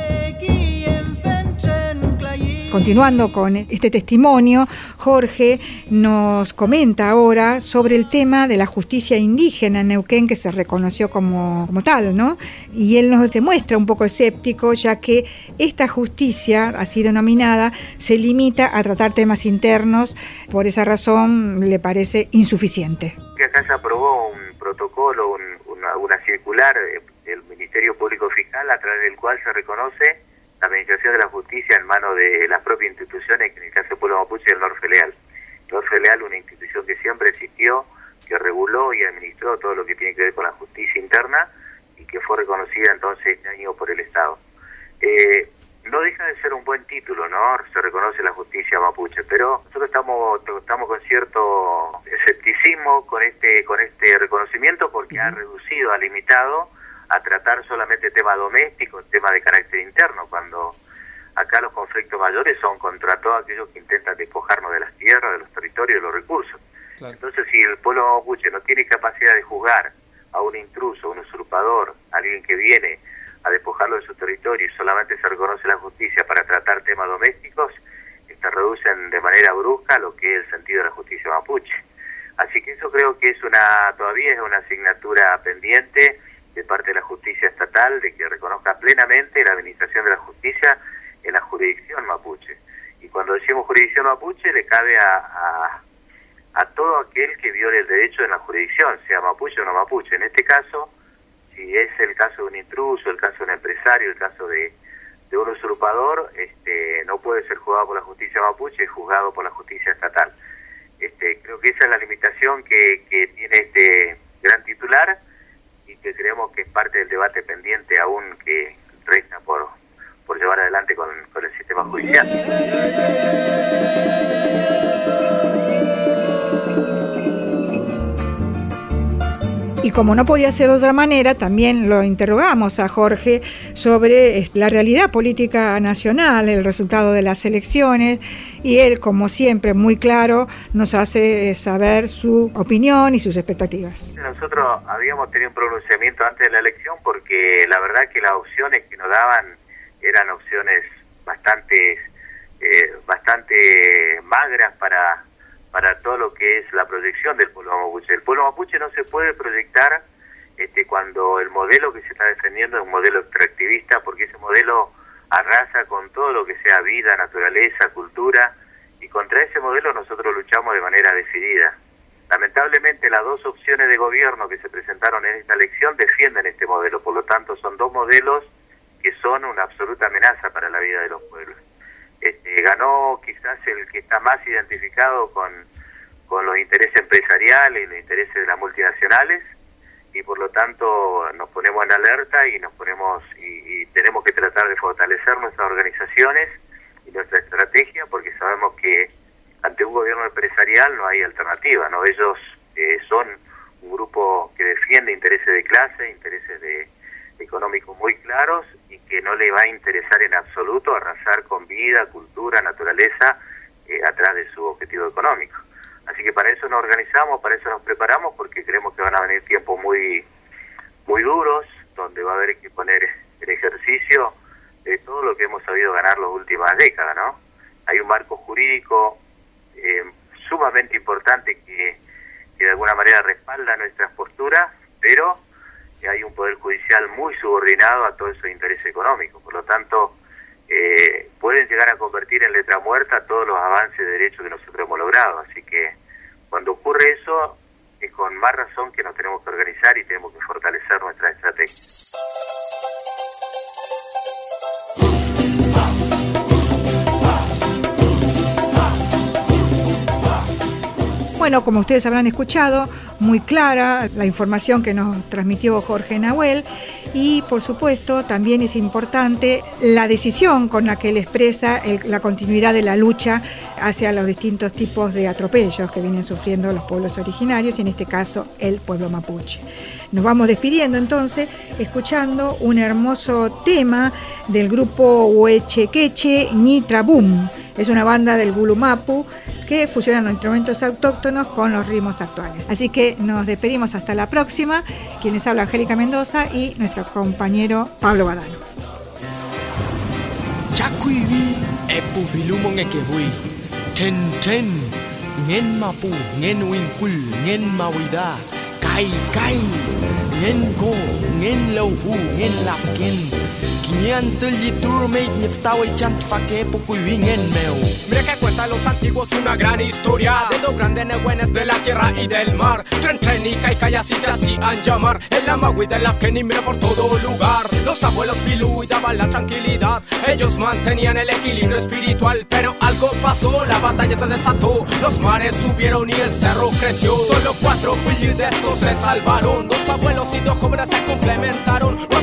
Continuando con este testimonio, Jorge nos comenta ahora sobre el tema de la justicia indígena en Neuquén, que se reconoció como, como tal, ¿no? Y él nos demuestra un poco escéptico, ya que esta justicia, así denominada, se limita a tratar temas internos. Por esa razón le parece insuficiente. Acá se aprobó un protocolo, un, una, una circular del Ministerio Público Fiscal, a través del cual se reconoce la administración de la justicia en manos de las propias instituciones, que en el caso del pueblo mapuche es el Norfeleal. Norfeleal, una institución que siempre existió, que reguló y administró todo lo que tiene que ver con la justicia interna y que fue reconocida entonces este año por el Estado. Eh, no deja de ser un buen título, ¿no? Se reconoce la justicia mapuche, pero nosotros estamos estamos con cierto escepticismo con este con este reconocimiento porque ha reducido, ha limitado a tratar solamente temas domésticos, temas de carácter interno, cuando acá los conflictos mayores son contra todos aquellos que intentan despojarnos de las tierras, de los territorios, de los recursos. Claro. Entonces, si el pueblo mapuche no tiene capacidad de juzgar a un intruso, un usurpador, alguien que viene a despojarlo de su territorio y solamente se reconoce la justicia para tratar temas domésticos, se reducen de manera brusca lo que es el sentido de la justicia mapuche. Así que eso creo que es una todavía es una asignatura pendiente de parte de la justicia estatal, de que reconozca plenamente la administración de la justicia en la jurisdicción mapuche. Y cuando decimos jurisdicción mapuche, le cabe a, a, a todo aquel que viole el derecho en la jurisdicción, sea mapuche o no mapuche. En este caso, si es el caso de un intruso, el caso de un empresario, el caso de, de un usurpador, este, no puede ser juzgado por la justicia mapuche, es juzgado por la justicia estatal. Este, creo que esa es la limitación que, que tiene este gran titular y que creemos que es parte del debate pendiente aún que resta por, por llevar adelante con, con el sistema judicial. Y como no podía ser de otra manera, también lo interrogamos a Jorge sobre la realidad política nacional, el resultado de las elecciones, y él, como siempre, muy claro, nos hace saber su opinión y sus expectativas. Nosotros habíamos tenido un pronunciamiento antes de la elección porque la verdad que las opciones que nos daban eran opciones bastante, eh, bastante magras para... para todo lo que es la proyección del pueblo mapuche. El pueblo mapuche no se puede proyectar este, cuando el modelo que se está defendiendo es un modelo extractivista, porque ese modelo arrasa con todo lo que sea vida, naturaleza, cultura, y contra ese modelo nosotros luchamos de manera decidida. Lamentablemente las dos opciones de gobierno que se presentaron en esta elección defienden este modelo, por lo tanto son dos modelos que son una absoluta amenaza para la vida de los pueblos. Este, ganó quizás el que está más identificado con, con los intereses empresariales y los intereses de las multinacionales, y por lo tanto nos ponemos en alerta y nos ponemos y, y tenemos que tratar de fortalecer nuestras organizaciones y nuestra estrategia, porque sabemos que ante un gobierno empresarial no hay alternativa, ¿no? Ellos eh, son un grupo que defiende intereses de clase, intereses de económicos muy claros, y que no le va a interesar en absoluto arrasar con vida, cultura, naturaleza eh, atrás de su objetivo económico. Así que para eso nos organizamos, para eso nos preparamos, porque creemos que van a venir tiempos muy muy duros, donde va a haber que poner en ejercicio de todo lo que hemos sabido ganar las últimas décadas, ¿no? Hay un marco jurídico eh, sumamente importante que, que de alguna manera respalda nuestras posturas, pero hay un poder judicial muy subordinado a todos esos intereses económicos. Por lo tanto, eh, pueden llegar a convertir en letra muerta todos los avances de derechos que nosotros hemos logrado. Así que cuando ocurre eso, es con más razón que nos tenemos que organizar y tenemos que fortalecer nuestra estrategia. Bueno, como ustedes habrán escuchado, muy clara la información que nos transmitió Jorge Nahuel, y por supuesto también es importante la decisión con la que él expresa el, la continuidad de la lucha hacia los distintos tipos de atropellos que vienen sufriendo los pueblos originarios, y en este caso el pueblo mapuche. Nos vamos despidiendo entonces escuchando un hermoso tema del grupo Huechequeche Nitrabum. Es una banda del Gulumapu que fusionan los instrumentos autóctonos con los ritmos actuales. Así que nos despedimos hasta la próxima. Quienes habla Angélica Mendoza y nuestro compañero Pablo Badano. Chakuibi epufilumon ekebui chen chen ngen mapu ngen winkul ngen mawida kai kai ngen ko ngen laufu ngen lafken quinientos yitur meit neftawa y chant faque poco y vingen meu. Mira que cuentan los antiguos una gran historia de dos grandes nebuenes de la tierra y del mar. Tren tren y caicay así se hacían llamar. El amagüey de la que ni mira por todo lugar. Los abuelos filú y daban la tranquilidad. Ellos mantenían el equilibrio espiritual, pero algo pasó, la batalla se desató. Los mares subieron y el cerro creció. Solo cuatro pillos de estos se salvaron. Dos abuelos y dos jóvenes se complementaron. Rápidamente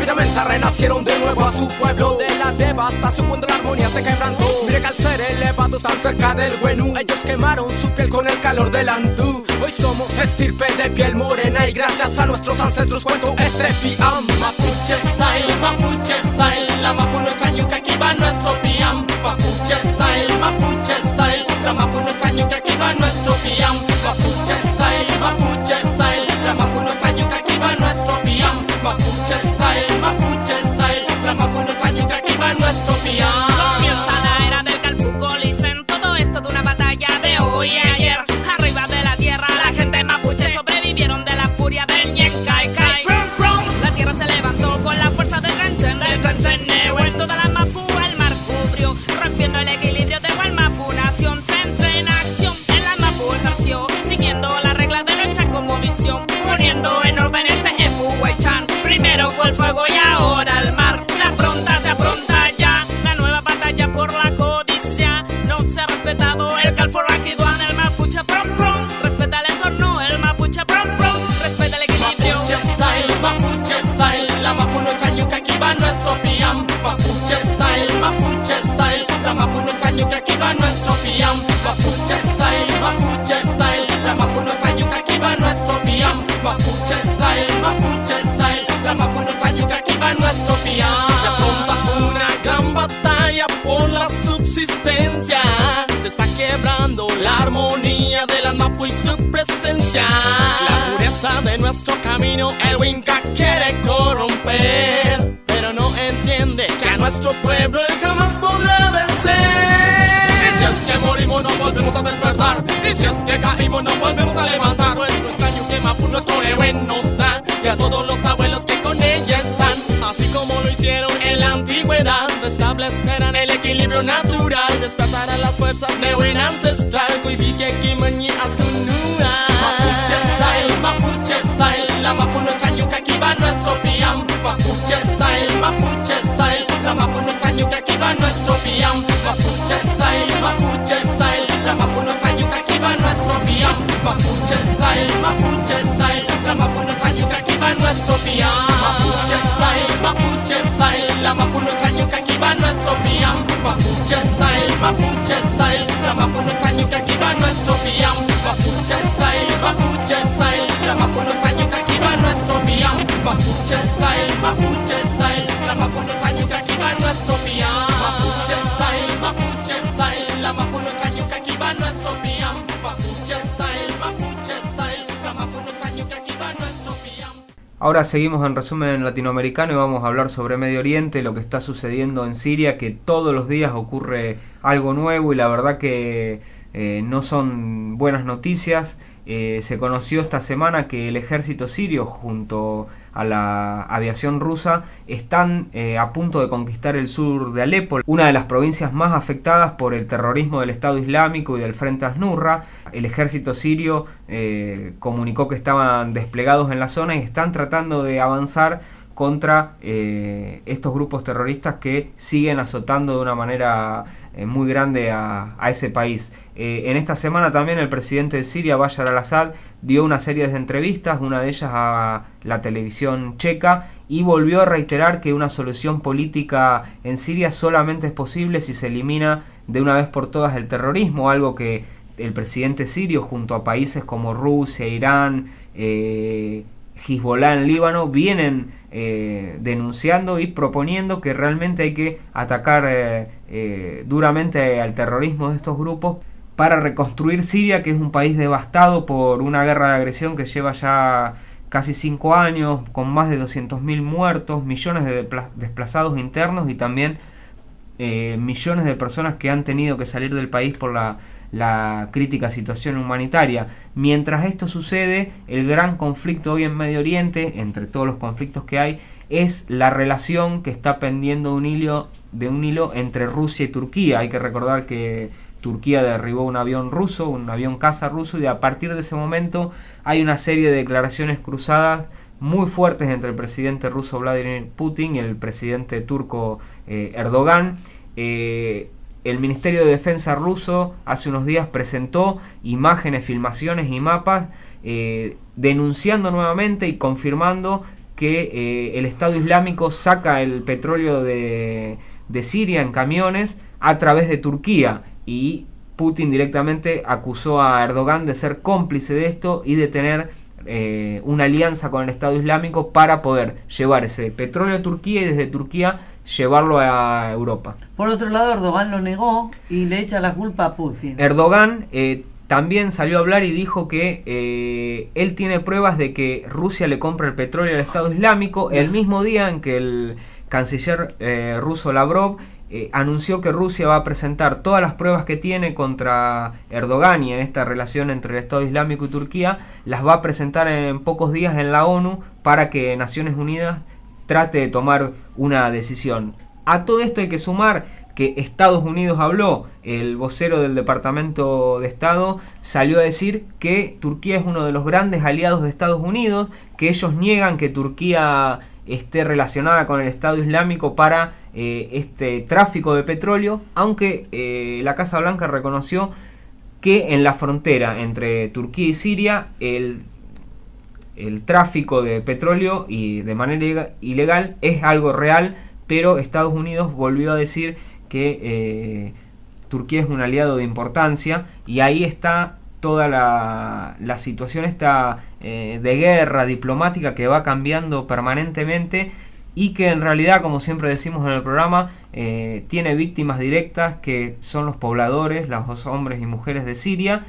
tierra renacieron de nuevo a su pueblo de la devastación cuando la armonía se quebrantó. Mire que al ser elevados tan cerca del Wenú, ellos quemaron su piel con el calor del Andú. Hoy somos estirpe de piel morena y gracias a nuestros ancestros cuento este piam. Mapuche style, Mapuche style, la mapu nuestra yuca, aquí va nuestro piam. Mapuche style, Mapuche style, la mapu nuestra yuca, aquí va nuestro piam. Mapuche style, Mapuche style, la mapu nuestra yuca, aquí va nuestro piam. Mapuche style, Mapuche style, la mapu nuestra yuca, aquí va nuestro piam. Comienza la era del Calpucolicen, todo esto de una batalla de hoy y ayer. Arriba de la tierra la gente mapuche sobrevivieron de la furia del Ñencaikai. La tierra se levantó con la fuerza del Tranchen, del Tranchen en toda la mapu el mar cubrió, rompiendo el equilibrio de igual mapu nación. Tren en acción en la mapu nació, siguiendo la regla de nuestra como visión, poniendo en orden este Efuhuaychan. Primero fue el fuego y ahora el mar. Se apronta, se apronta ya la nueva batalla por la codicia. No se ha respetado el Calforraquiduan, el mapuche prom prom. Respeta el entorno, el mapuche prom prom. Respeta el equilibrio. Mapuche style, Mapuche style, la mapu nuestra yuca, aquí va nuestro piam. Mapuche style, Mapuche style, la mapu nuestra yuca, aquí va nuestro piam. Mapuche style, Mapuche style, la mapu nuestra yuca, aquí va nuestro piam. Mapuche style, Mapuche style, la mapu nuestra yuca, aquí va nuestro piam. Se afronta una gran batalla por la subsistencia. Se está quebrando la armonía de la mapu y su presencia. La pureza de nuestro camino el Winca quiere corromper, pero no entiende que a nuestro pueblo él jamás podrá vencer. Y si es que morimos no volvemos a despertar, y si es que caímos no volvemos a levantar. Pues nuestra yuque mapu nuestro héroe nos da, y a todos los abuelos que con ella están, así como lo hicieron en la antigüedad, restablecerán el equilibrio natural, despertarán las fuerzas de buen ancestral. Cuivique Kimañi Askunura. Mapuche style, Mapuche style, la mapu nuestra yuca, aquí va nuestro piam. Mapuche style, Mapuche style, la mapu nuestra yuca, aquí va nuestro piam. Mapuche style, Mapuche style, la mapu nuestra yuca, aquí va nuestro piam. Mapuche style, Mapuche style, la mapu nuestra yuca, aquí va nuestro piam. Mapuche style, Mapuche style, la mapu nuestra yuca, aquí va nuestro piam. Mapuche style, Mapuche style, la mapu nuestra yuca, aquí va nuestro piam. Mapuche style, Mapuche style, la mapu nuestra yuca, aquí va nuestro piam. Mapuche style, Mapuche style, la mapu nuestra yuca, aquí va nuestro piam. Mapuche style, Mapuche style, la mapu nuestra yuca, aquí va nuestro piam. Mapuche style, Mapuche style, la mapu nuestra yuca, aquí va nuestro piam. Ahora seguimos en resumen latinoamericano y vamos a hablar sobre Medio Oriente, lo que está sucediendo en Siria, que todos los días ocurre algo nuevo y la verdad que eh, no son buenas noticias. Eh, se conoció esta semana que el ejército sirio junto a la aviación rusa están eh, a punto de conquistar el sur de Alepo, una de las provincias más afectadas por el terrorismo del Estado Islámico y del Frente al-Nusra. El ejército sirio eh, comunicó que estaban desplegados en la zona y están tratando de avanzar contra eh, estos grupos terroristas que siguen azotando de una manera eh, muy grande a, a ese país. Eh, en esta semana también el presidente de Siria, Bashar al-Assad, dio una serie de entrevistas, una de ellas a la televisión checa, y volvió a reiterar que una solución política en Siria solamente es posible si se elimina de una vez por todas el terrorismo, algo que el presidente sirio junto a países como Rusia, Irán, eh, Hezbollah en Líbano vienen eh, denunciando y proponiendo que realmente hay que atacar eh, eh, duramente al terrorismo de estos grupos para reconstruir Siria, que es un país devastado por una guerra de agresión que lleva ya casi cinco años, con más de doscientos mil muertos, millones de desplazados internos y también eh, millones de personas que han tenido que salir del país por la la crítica situación humanitaria. Mientras esto sucede, el gran conflicto hoy en Medio Oriente, entre todos los conflictos que hay, es la relación que está pendiendo de un hilo, de un hilo entre Rusia y Turquía. Hay que recordar que Turquía derribó un avión ruso, un avión caza ruso, y a partir de ese momento hay una serie de declaraciones cruzadas muy fuertes entre el presidente ruso Vladimir Putin y el presidente turco eh, Erdogan. Eh, El Ministerio de Defensa ruso hace unos días presentó imágenes, filmaciones y mapas eh, denunciando nuevamente y confirmando que eh, el Estado Islámico saca el petróleo de, de Siria en camiones a través de Turquía, y Putin directamente acusó a Erdogan de ser cómplice de esto y de tener eh, una alianza con el Estado Islámico para poder llevar ese petróleo a Turquía y desde Turquía llevarlo a Europa. Por otro lado, Erdogan lo negó y le echa la culpa a Putin. Erdogan eh, también salió a hablar y dijo que eh, él tiene pruebas de que Rusia le compra el petróleo al Estado Islámico el mismo día en que el canciller eh, ruso Lavrov Eh, anunció que Rusia va a presentar todas las pruebas que tiene contra Erdogan y en esta relación entre el Estado Islámico y Turquía, las va a presentar en pocos días en la ONU para que Naciones Unidas trate de tomar una decisión. A todo esto hay que sumar que Estados Unidos habló, el vocero del Departamento de Estado salió a decir que Turquía es uno de los grandes aliados de Estados Unidos, que ellos niegan que Turquía esté relacionada con el Estado Islámico para eh, este tráfico de petróleo, aunque eh, la Casa Blanca reconoció que en la frontera entre Turquía y Siria el, el tráfico de petróleo y de manera ilegal es algo real, pero Estados Unidos volvió a decir que eh, Turquía es un aliado de importancia, y ahí está toda la, la situación esta eh, de guerra diplomática que va cambiando permanentemente y que en realidad, como siempre decimos en el programa, eh, tiene víctimas directas que son los pobladores, los hombres y mujeres de Siria,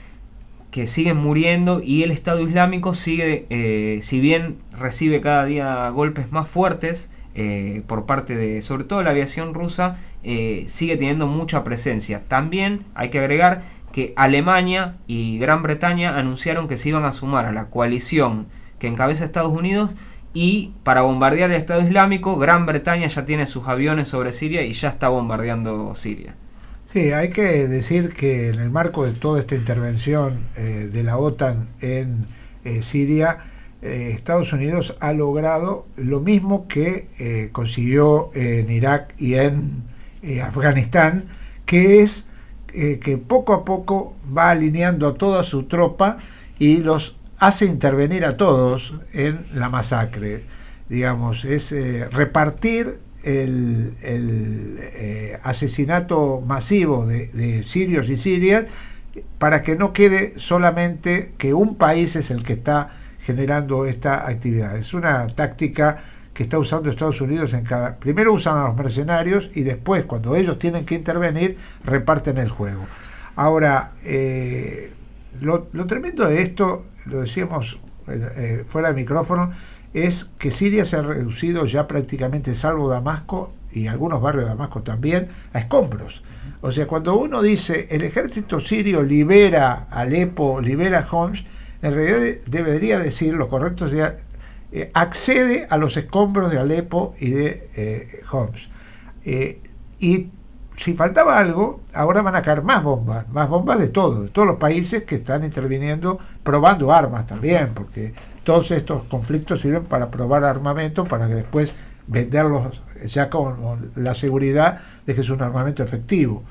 que siguen muriendo, y el Estado Islámico sigue, eh, si bien recibe cada día golpes más fuertes eh, por parte de, sobre todo la aviación rusa, eh, sigue teniendo mucha presencia. También hay que agregar que Alemania y Gran Bretaña anunciaron que se iban a sumar a la coalición que encabeza Estados Unidos, y para bombardear el Estado Islámico, Gran Bretaña ya tiene sus aviones sobre Siria y ya está bombardeando Siria. Sí, hay que decir que en el marco de toda esta intervención eh, de la OTAN en eh, Siria, eh, Estados Unidos ha logrado lo mismo que eh, consiguió en Irak y en eh, Afganistán, que es Eh, que poco a poco va alineando a toda su tropa y los hace intervenir a todos en la masacre. Digamos, es eh, repartir el, el eh, asesinato masivo de, de sirios y sirias para que no quede solamente que un país es el que está generando esta actividad. Es una táctica que está usando Estados Unidos en cada... Primero usan a los mercenarios y después, cuando ellos tienen que intervenir, reparten el juego. Ahora, eh, lo, lo tremendo de esto, lo decíamos eh, fuera de micrófono, es que Siria se ha reducido ya prácticamente, salvo Damasco y algunos barrios de Damasco también, a escombros. O sea, cuando uno dice el ejército sirio libera Alepo, libera Homs, en realidad debería decir, lo correcto sería, Eh, accede a los escombros de Alepo y de eh, Homs. Eh, y si faltaba algo, ahora van a caer más bombas, más bombas de todos, de todos los países que están interviniendo, probando armas también, porque todos estos conflictos sirven para probar armamento, para que después venderlos ya con, con la seguridad de que es un armamento efectivo.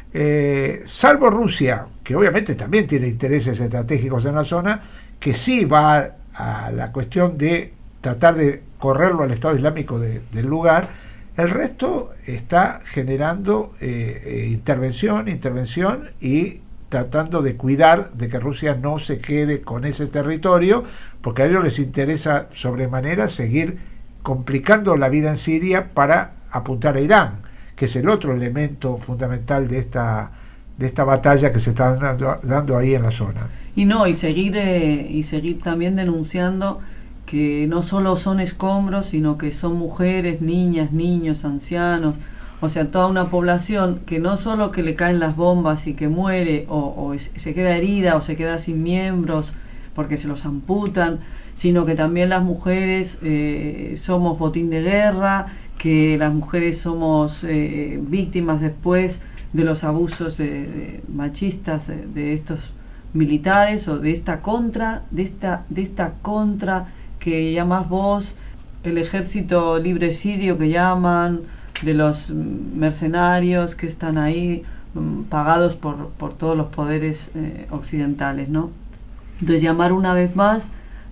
Eh, salvo Rusia, que obviamente también tiene intereses estratégicos en la zona, que sí va a la cuestión de tratar de correrlo al Estado Islámico de, del lugar, el resto está generando eh, eh, intervención, intervención y tratando de cuidar de que Rusia no se quede con ese territorio, porque a ellos les interesa sobremanera seguir complicando la vida en Siria para apuntar a Irán, que es el otro elemento fundamental de esta, de esta batalla que se está dando, dando ahí en la zona. Y no, y seguir eh, y seguir también denunciando que no solo son escombros, sino que son mujeres, niñas, niños, ancianos, o sea, toda una población que no solo que le caen las bombas y que muere, o, o se queda herida, o se queda sin miembros porque se los amputan, sino que también las mujeres eh, somos botín de guerra, que las mujeres somos eh, víctimas después de los abusos de, de machistas de, de estos militares, o de esta contra, de esta, de esta contra que llamas vos, el ejército libre sirio que llaman, de los mercenarios que están ahí um, pagados por, por todos los poderes eh, occidentales, ¿no? Entonces llamar una vez más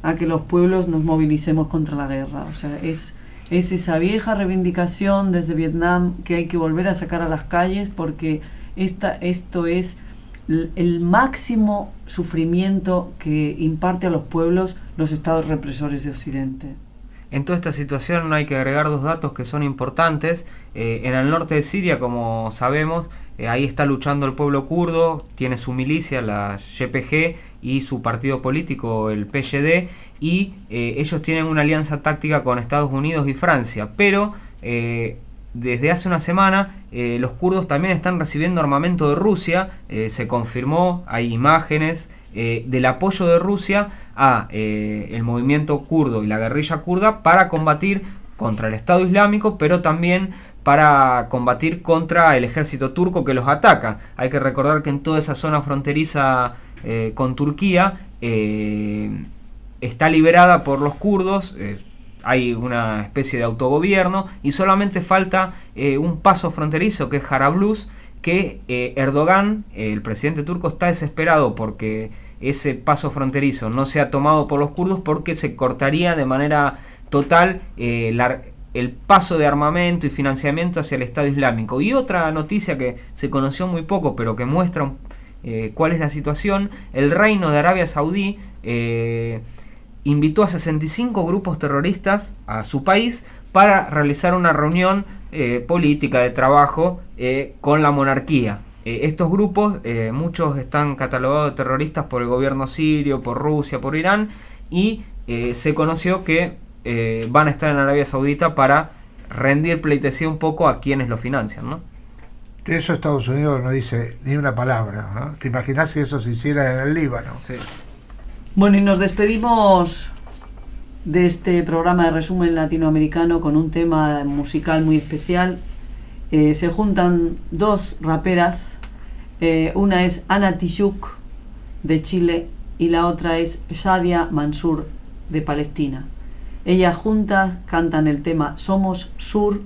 a que los pueblos nos movilicemos contra la guerra. O sea, es, es esa vieja reivindicación desde Vietnam que hay que volver a sacar a las calles, porque esta, esto es el, el máximo sufrimiento que imparte a los pueblos los estados represores de Occidente. En toda esta situación hay que agregar dos datos que son importantes. Eh, en el norte de Siria, como sabemos, eh, ahí está luchando el pueblo kurdo, tiene su milicia, la Y P G, y su partido político, el P Y D, y eh, ellos tienen una alianza táctica con Estados Unidos y Francia, pero eh, desde hace una semana eh, los kurdos también están recibiendo armamento de Rusia. Eh, se confirmó, hay imágenes eh, del apoyo de Rusia a eh, el movimiento kurdo y la guerrilla kurda para combatir contra el Estado Islámico, pero también para combatir contra el ejército turco que los ataca. Hay que recordar que en toda esa zona fronteriza eh, con Turquía eh, está liberada por los kurdos. eh, Hay una especie de autogobierno y solamente falta eh, un paso fronterizo, que es Jarablus, que eh, Erdogan, eh, el presidente turco, está desesperado porque ese paso fronterizo no sea tomado por los kurdos, porque se cortaría de manera total eh, la, el paso de armamento y financiamiento hacia el Estado Islámico. Y otra noticia que se conoció muy poco, pero que muestra eh, cuál es la situación: el Reino de Arabia Saudí eh, invitó a sesenta y cinco grupos terroristas a su país para realizar una reunión eh, política de trabajo eh, con la monarquía. Eh, estos grupos, eh, muchos están catalogados de terroristas por el gobierno sirio, por Rusia, por Irán, y eh, se conoció que eh, van a estar en Arabia Saudita para rendir pleitesía un poco a quienes lo financian, ¿no? De eso Estados Unidos no dice ni una palabra, ¿no? ¿Te imaginas si eso se hiciera en el Líbano? Sí. Bueno, y nos despedimos de este programa de resumen latinoamericano con un tema musical muy especial. Eh, se juntan dos raperas, eh, una es Ana Tijoux de Chile y la otra es Shadia Mansour de Palestina. Ellas juntas cantan el tema Somos Sur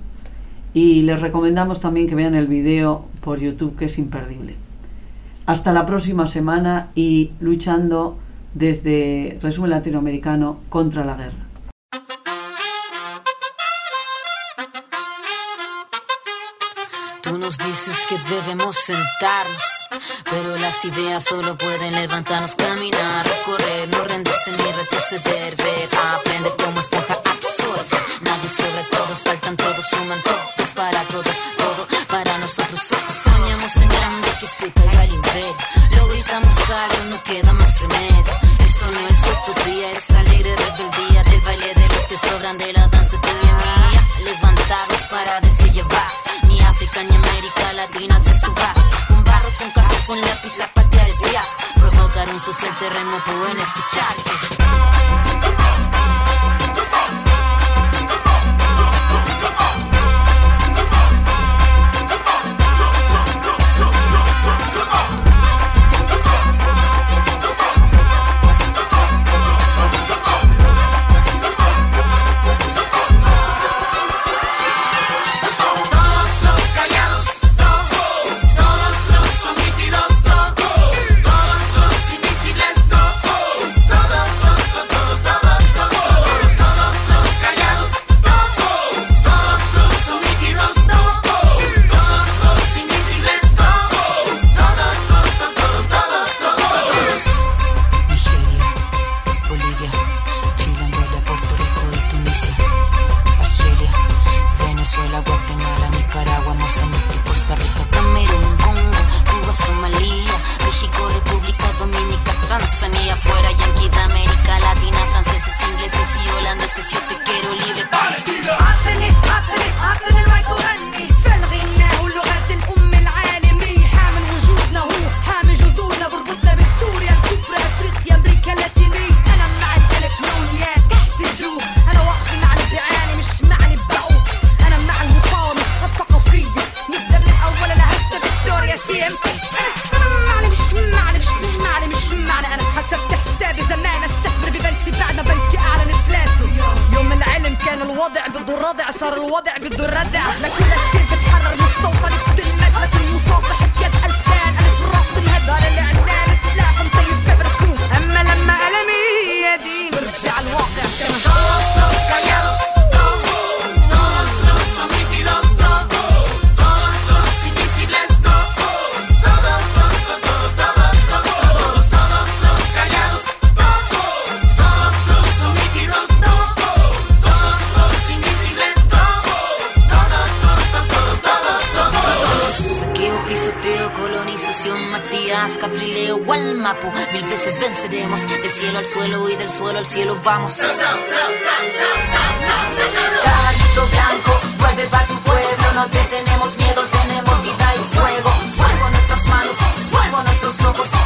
y les recomendamos también que vean el video por YouTube, que es imperdible. Hasta la próxima semana y luchando desde Resumen Latinoamericano contra la guerra. Tú nos dices que debemos sentarnos, pero las ideas solo pueden levantarnos, caminar, recorrer, no rendirse ni retroceder, ver, aprender como esponja, absorber. Nadie sobre todos, faltan todos, suman todos para todos, todo para nosotros. Soñamos en grande, que se caiga el imperio, lo gritamos algo, no queda más remedio. Esto no es utopía, es alegre rebeldía del baile de los que sobran de la danza tuya y mía. Levantarnos para decir llevar, ni África ni América Latina se suba. Con barro, con casco, con lápiz a patear el fiasco, provocar un social terremoto en este charco. الوضع بده الردع صار الوضع بده الردع لكل كثير بتحرر مستوطن بتلمد لكن يصافح بيد ألف كان ألف راق بالهدى للإعلام سلاح مطيب كبركوب أما لما ألمي يدين برجع Nazca, Trileo o al Mapu. Mil veces venceremos, del cielo al suelo y del suelo al cielo vamos. Caballito blanco, vuelve pa' tu pueblo, no te tenemos miedo, tenemos vida y fuego. Fuego en nuestras manos, fuego en nuestros ojos.